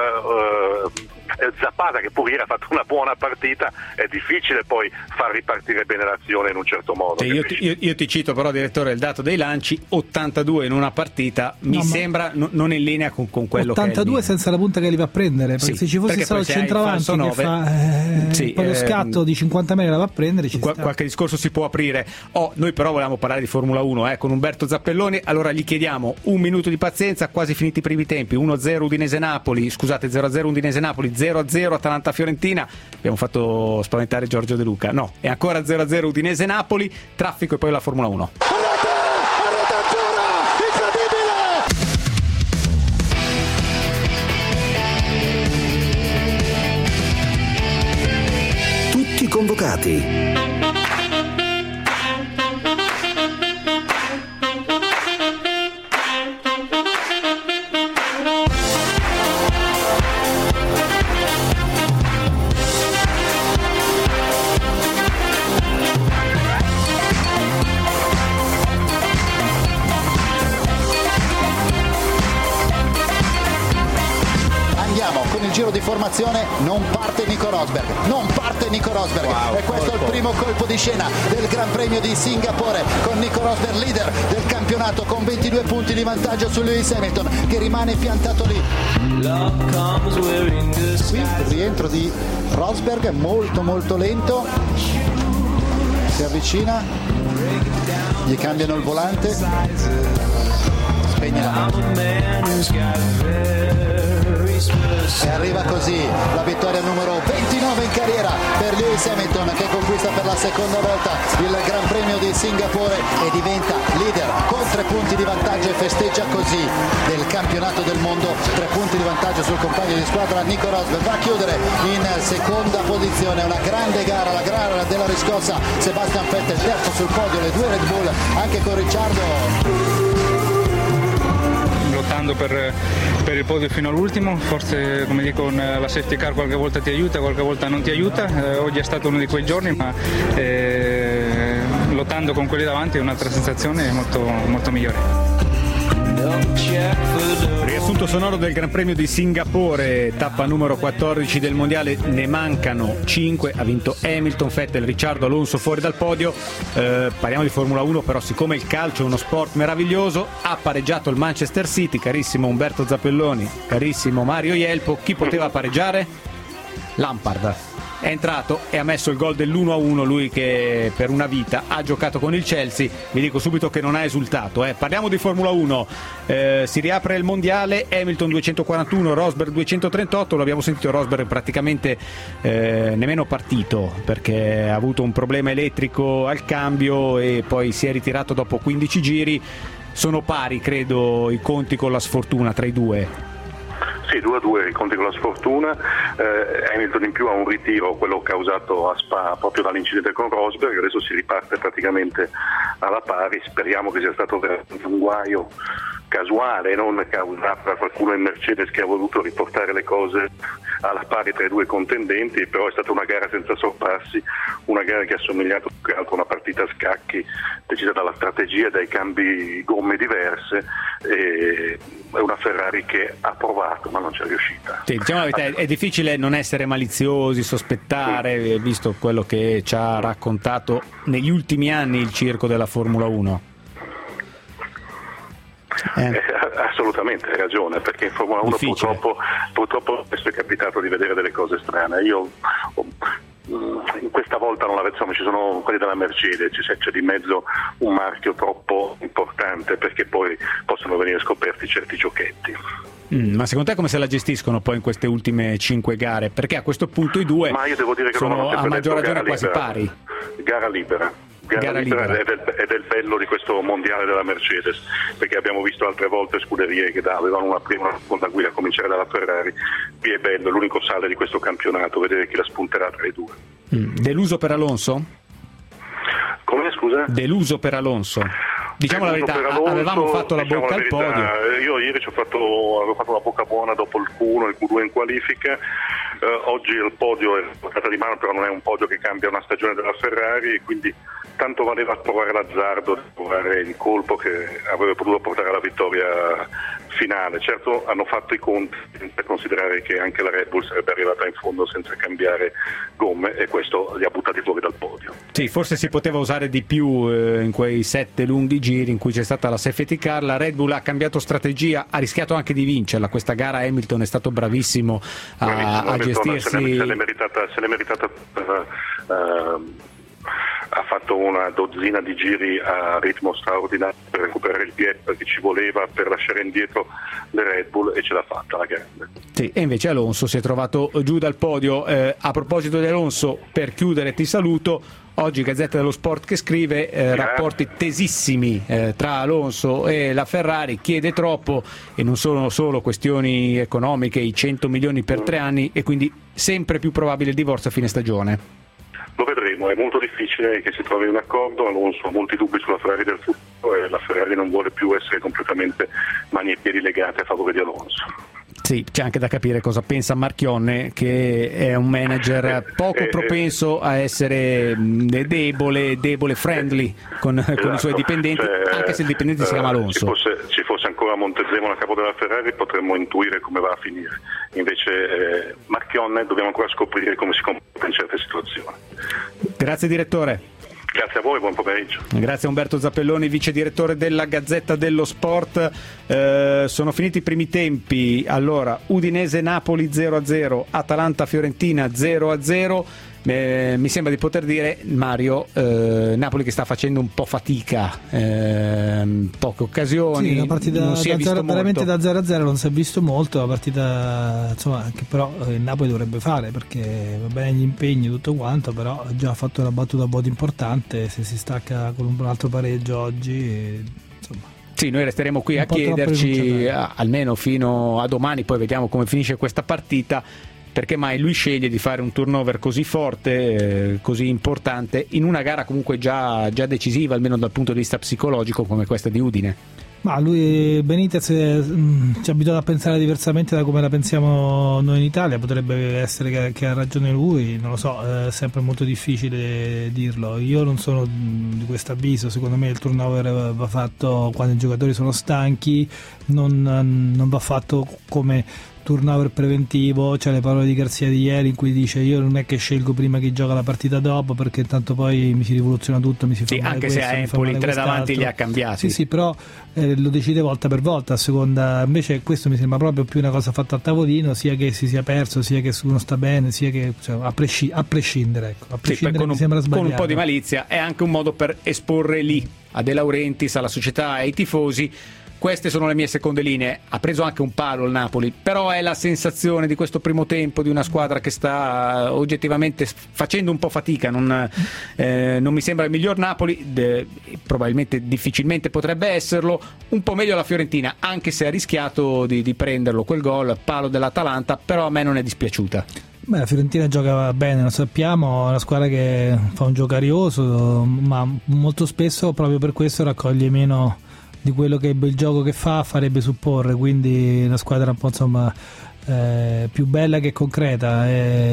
Zapata che pure ieri ha fatto una buona partita, è difficile poi far ripartire bene l'azione in un certo modo. Io ti cito però, direttore, il dato dei lanci, 82 in una partita, mi sembra non in linea con quello 82 che è 82 senza la punta che li va a prendere, perché se ci fosse stato il centravanti che fa poi lo scatto di 50 metri la va a prendere, qualche discorso si può aprire. Noi però volevamo parlare di Formula 1 con Umberto Zappelloni, allora gli chiediamo un minuto di pazienza, quasi finiti i primi tempi, 1-0 Udinese-Napoli, scusate 0-0 Udinese-Napoli, 0-0 Atalanta-Fiorentina, abbiamo fatto spaventare Giorgio De Luca, no, è ancora 0-0 Udinese-Napoli, traffico e poi la Formula 1. Tutti convocati. Giro di formazione, non parte Nico Rosberg, wow, e questo è il primo colpo di scena del Gran Premio di Singapore con Nico Rosberg leader del campionato con 22 punti di vantaggio su Lewis Hamilton che rimane piantato lì. Qui il rientro di Rosberg molto lento, si avvicina, gli cambiano il volante, spegne la moto. E arriva così la vittoria numero 29 in carriera per Lewis Hamilton che conquista per la seconda volta il Gran Premio di Singapore e diventa leader con 3 punti di vantaggio e festeggia così del campionato del mondo. 3 punti di vantaggio sul compagno di squadra Nico Rosberg, va a chiudere in seconda posizione, una grande gara, la gara della riscossa. Sebastian Vettel terzo sul podio, le 2 Red Bull anche con Ricciardo lottando per il podio fino all'ultimo, forse come dico con la safety car qualche volta ti aiuta, qualche volta non ti aiuta, oggi è stato uno di quei giorni, ma lottando con quelli davanti è un'altra sensazione molto migliore. riassunto sonoro del Gran Premio di Singapore, tappa numero 14 del mondiale, ne mancano 5, ha vinto Hamilton, Vettel, Ricciardo, Alonso fuori dal podio. Parliamo di Formula 1, però siccome il calcio è uno sport meraviglioso, ha pareggiato il Manchester City, carissimo Umberto Zappelloni, carissimo Mario Ielpo, chi poteva pareggiare? Lampard. È entrato e ha messo il gol dell'1-1, lui che per una vita ha giocato con il Chelsea. Vi dico subito che non ha esultato. Parliamo di Formula 1, si riapre il mondiale, Hamilton 241, Rosberg 238, lo abbiamo sentito, Rosberg praticamente nemmeno partito perché ha avuto un problema elettrico al cambio e poi si è ritirato dopo 15 giri. Sono pari, credo, i conti con la sfortuna tra i due. Sì, 2-2 i conti con la sfortuna. Hamilton in più ha un ritiro, quello causato a Spa proprio dall'incidente con Rosberg, adesso si riparte praticamente alla pari, speriamo che sia stato veramente un guaio casuale, non causato da qualcuno in Mercedes che ha voluto riportare le cose alla pari tra i due contendenti, però è stata una gara senza sorpassi, una gara che ha assomigliato più che altro a una partita a scacchi decisa dalla strategia e dai cambi gomme diverse, e è una Ferrari che ha provato ma non ci è riuscita. Sì, diciamo la verità, è difficile non essere maliziosi, sospettare, visto quello che ci ha raccontato negli ultimi anni il circo della Formula 1. Assolutamente, hai ragione, perché in Formula 1 purtroppo spesso è capitato di vedere delle cose strane. Io in questa volta non insomma, ci sono quelli della Mercedes, c'è di mezzo un marchio troppo importante perché poi possono venire scoperti certi giochetti. Ma secondo te come se la gestiscono poi in queste ultime 5 gare? Perché a questo punto i due sono a maggior ragione quasi pari. Gara libera. Gara libera è del bello di questo mondiale della Mercedes, perché abbiamo visto altre volte scuderie che avevano una prima e una seconda guida, a cominciare dalla Ferrari. Qui è bello, è l'unico sale di questo campionato, vedere chi la spunterà tra i due. Deluso per Alonso? Come, scusa? Deluso per Alonso. Diciamo la verità, avevamo fatto la bocca al podio. Io ieri avevo fatto una bocca buona dopo il Q1 e il Q2 in qualifica. Oggi il podio è portata di mano, però non è un podio che cambia una stagione della Ferrari, quindi tanto valeva provare l'azzardo, provare il colpo che avrebbe potuto portare alla vittoria finale. Certo hanno fatto i conti per considerare che anche la Red Bull sarebbe arrivata in fondo senza cambiare gomme, e questo li ha buttati fuori dal podio. Sì, forse si poteva usare di più in quei 7 lunghi giri in cui c'è stata la safety car. La Red Bull ha cambiato strategia, ha rischiato anche di vincerla questa gara. Hamilton è stato bravissimo a gestirsi. Se l'è meritata ha fatto una dozzina di giri a ritmo straordinario per recuperare il piede, perché ci voleva per lasciare indietro le Red Bull, e ce l'ha fatta la grande. Sì, e invece Alonso si è trovato giù dal podio. A proposito di Alonso, per chiudere ti saluto, oggi Gazzetta dello Sport che scrive rapporti tesissimi tra Alonso e la Ferrari, chiede troppo e non sono solo questioni economiche, i 100 milioni per 3 anni, e quindi sempre più probabile il divorzio a fine stagione. Lo vedremo, è molto difficile che si trovi un accordo. Alonso ha molti dubbi sulla Ferrari del futuro e la Ferrari non vuole più essere completamente mani e piedi legate a favore di Alonso. Sì, c'è anche da capire cosa pensa Marchionne, che è un manager poco propenso a essere debole, friendly con i suoi dipendenti, anche se il dipendente si chiama Alonso. Ci fosse ancora Montezemolo a capo della Ferrari potremmo intuire come va a finire. Invece Marchionne dobbiamo ancora scoprire come si comporta in certe situazioni. Grazie direttore. Grazie a voi, buon pomeriggio. Grazie a Umberto Zappelloni, vice direttore della Gazzetta dello Sport. Sono finiti i primi tempi. Allora, Udinese-Napoli 0-0, Atalanta-Fiorentina 0-0. Mi sembra di poter dire, Mario, Napoli che sta facendo un po' fatica, poche occasioni, sì, una partita non si è visto veramente molto. Da 0-0 non si è visto molto, la partita insomma, che però il Napoli dovrebbe fare, perché va bene gli impegni tutto quanto, però ha già fatto una battuta a voto importante. Se si stacca con un altro pareggio oggi, insomma. Sì, noi resteremo qui a chiederci almeno fino a domani, poi vediamo come finisce questa partita, perché mai lui sceglie di fare un turnover così forte, così importante, in una gara comunque già decisiva, almeno dal punto di vista psicologico, come questa di Udine. Ma lui, Benitez, ci ha abituato a pensare diversamente da come la pensiamo noi in Italia. Potrebbe essere che ha ragione lui, non lo so, è sempre molto difficile dirlo. Io non sono di questo avviso. Secondo me il turnover va fatto quando i giocatori sono stanchi, non va fatto come turnover preventivo. C'è le parole di Garzia di ieri in cui dice: io non è che scelgo prima chi gioca la partita dopo, perché tanto poi mi si rivoluziona tutto, mi si fa male anche questo, se a Empoli 3 davanti li ha cambiati. Sì, però lo decide volta per volta a seconda. Invece questo mi sembra proprio più una cosa fatta a tavolino, sia che si sia perso, sia che uno sta bene, sia che a prescindere, ecco. A prescindere mi sembra sbagliato. Con un po' di malizia è anche un modo per esporre lì a De Laurentiis, alla società e ai tifosi: queste sono le mie seconde linee. Ha preso anche un palo il Napoli, però è la sensazione di questo primo tempo di una squadra che sta oggettivamente facendo un po' fatica. Non mi sembra il miglior Napoli, probabilmente difficilmente potrebbe esserlo. Un po' meglio la Fiorentina, anche se ha rischiato di prenderlo quel gol, palo dell'Atalanta, però a me non è dispiaciuta. Beh, la Fiorentina gioca bene, lo sappiamo, è una squadra che fa un gioco arioso, ma molto spesso proprio per questo raccoglie meno di quello che il gioco che farebbe supporre, quindi una squadra un po' insomma più bella che concreta,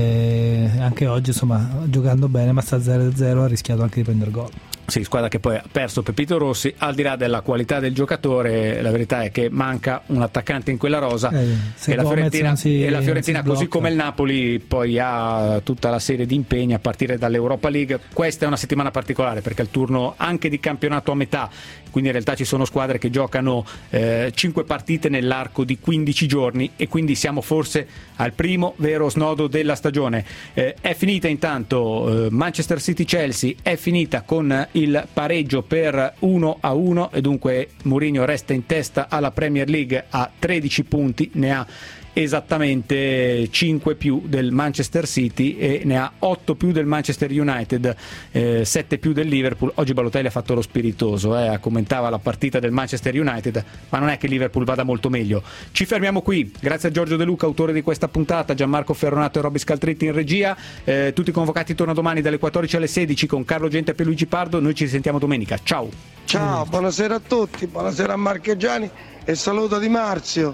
e anche oggi insomma giocando bene, ma sta 0-0, ha rischiato anche di prendere gol. Sì, squadra che poi ha perso Pepito Rossi. Al di là della qualità del giocatore, la verità è che manca un attaccante in quella rosa, e la Fiorentina così come il Napoli poi ha tutta la serie di impegni a partire dall'Europa League. Questa è una settimana particolare perché è il turno anche di campionato a metà, quindi in realtà ci sono squadre che giocano 5 partite nell'arco di 15 giorni, e quindi siamo forse al primo vero snodo della stagione. È finita intanto Manchester City-Chelsea, è finita con il pareggio per 1-1, e dunque Mourinho resta in testa alla Premier League a 13 punti, ne ha esattamente 5 più del Manchester City e ne ha 8 più del Manchester United, 7 più del Liverpool. Oggi Balotelli ha fatto lo spiritoso, commentava la partita del Manchester United, ma non è che il Liverpool vada molto meglio. Ci fermiamo qui, grazie a Giorgio De Luca, autore di questa puntata, Gianmarco Ferronato e Robby Scaltritti in regia. Tutti convocati torno domani dalle 14 alle 16 con Carlo Gente e Pierluigi Pardo. Noi ci risentiamo domenica, ciao. Ciao, buonasera a tutti, buonasera a Marchegiani e saluto Di Marzio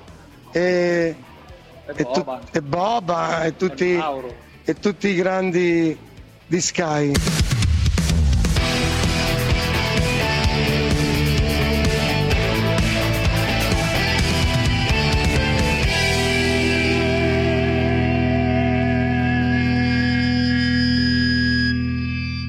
e Boba e tutti i grandi di Sky.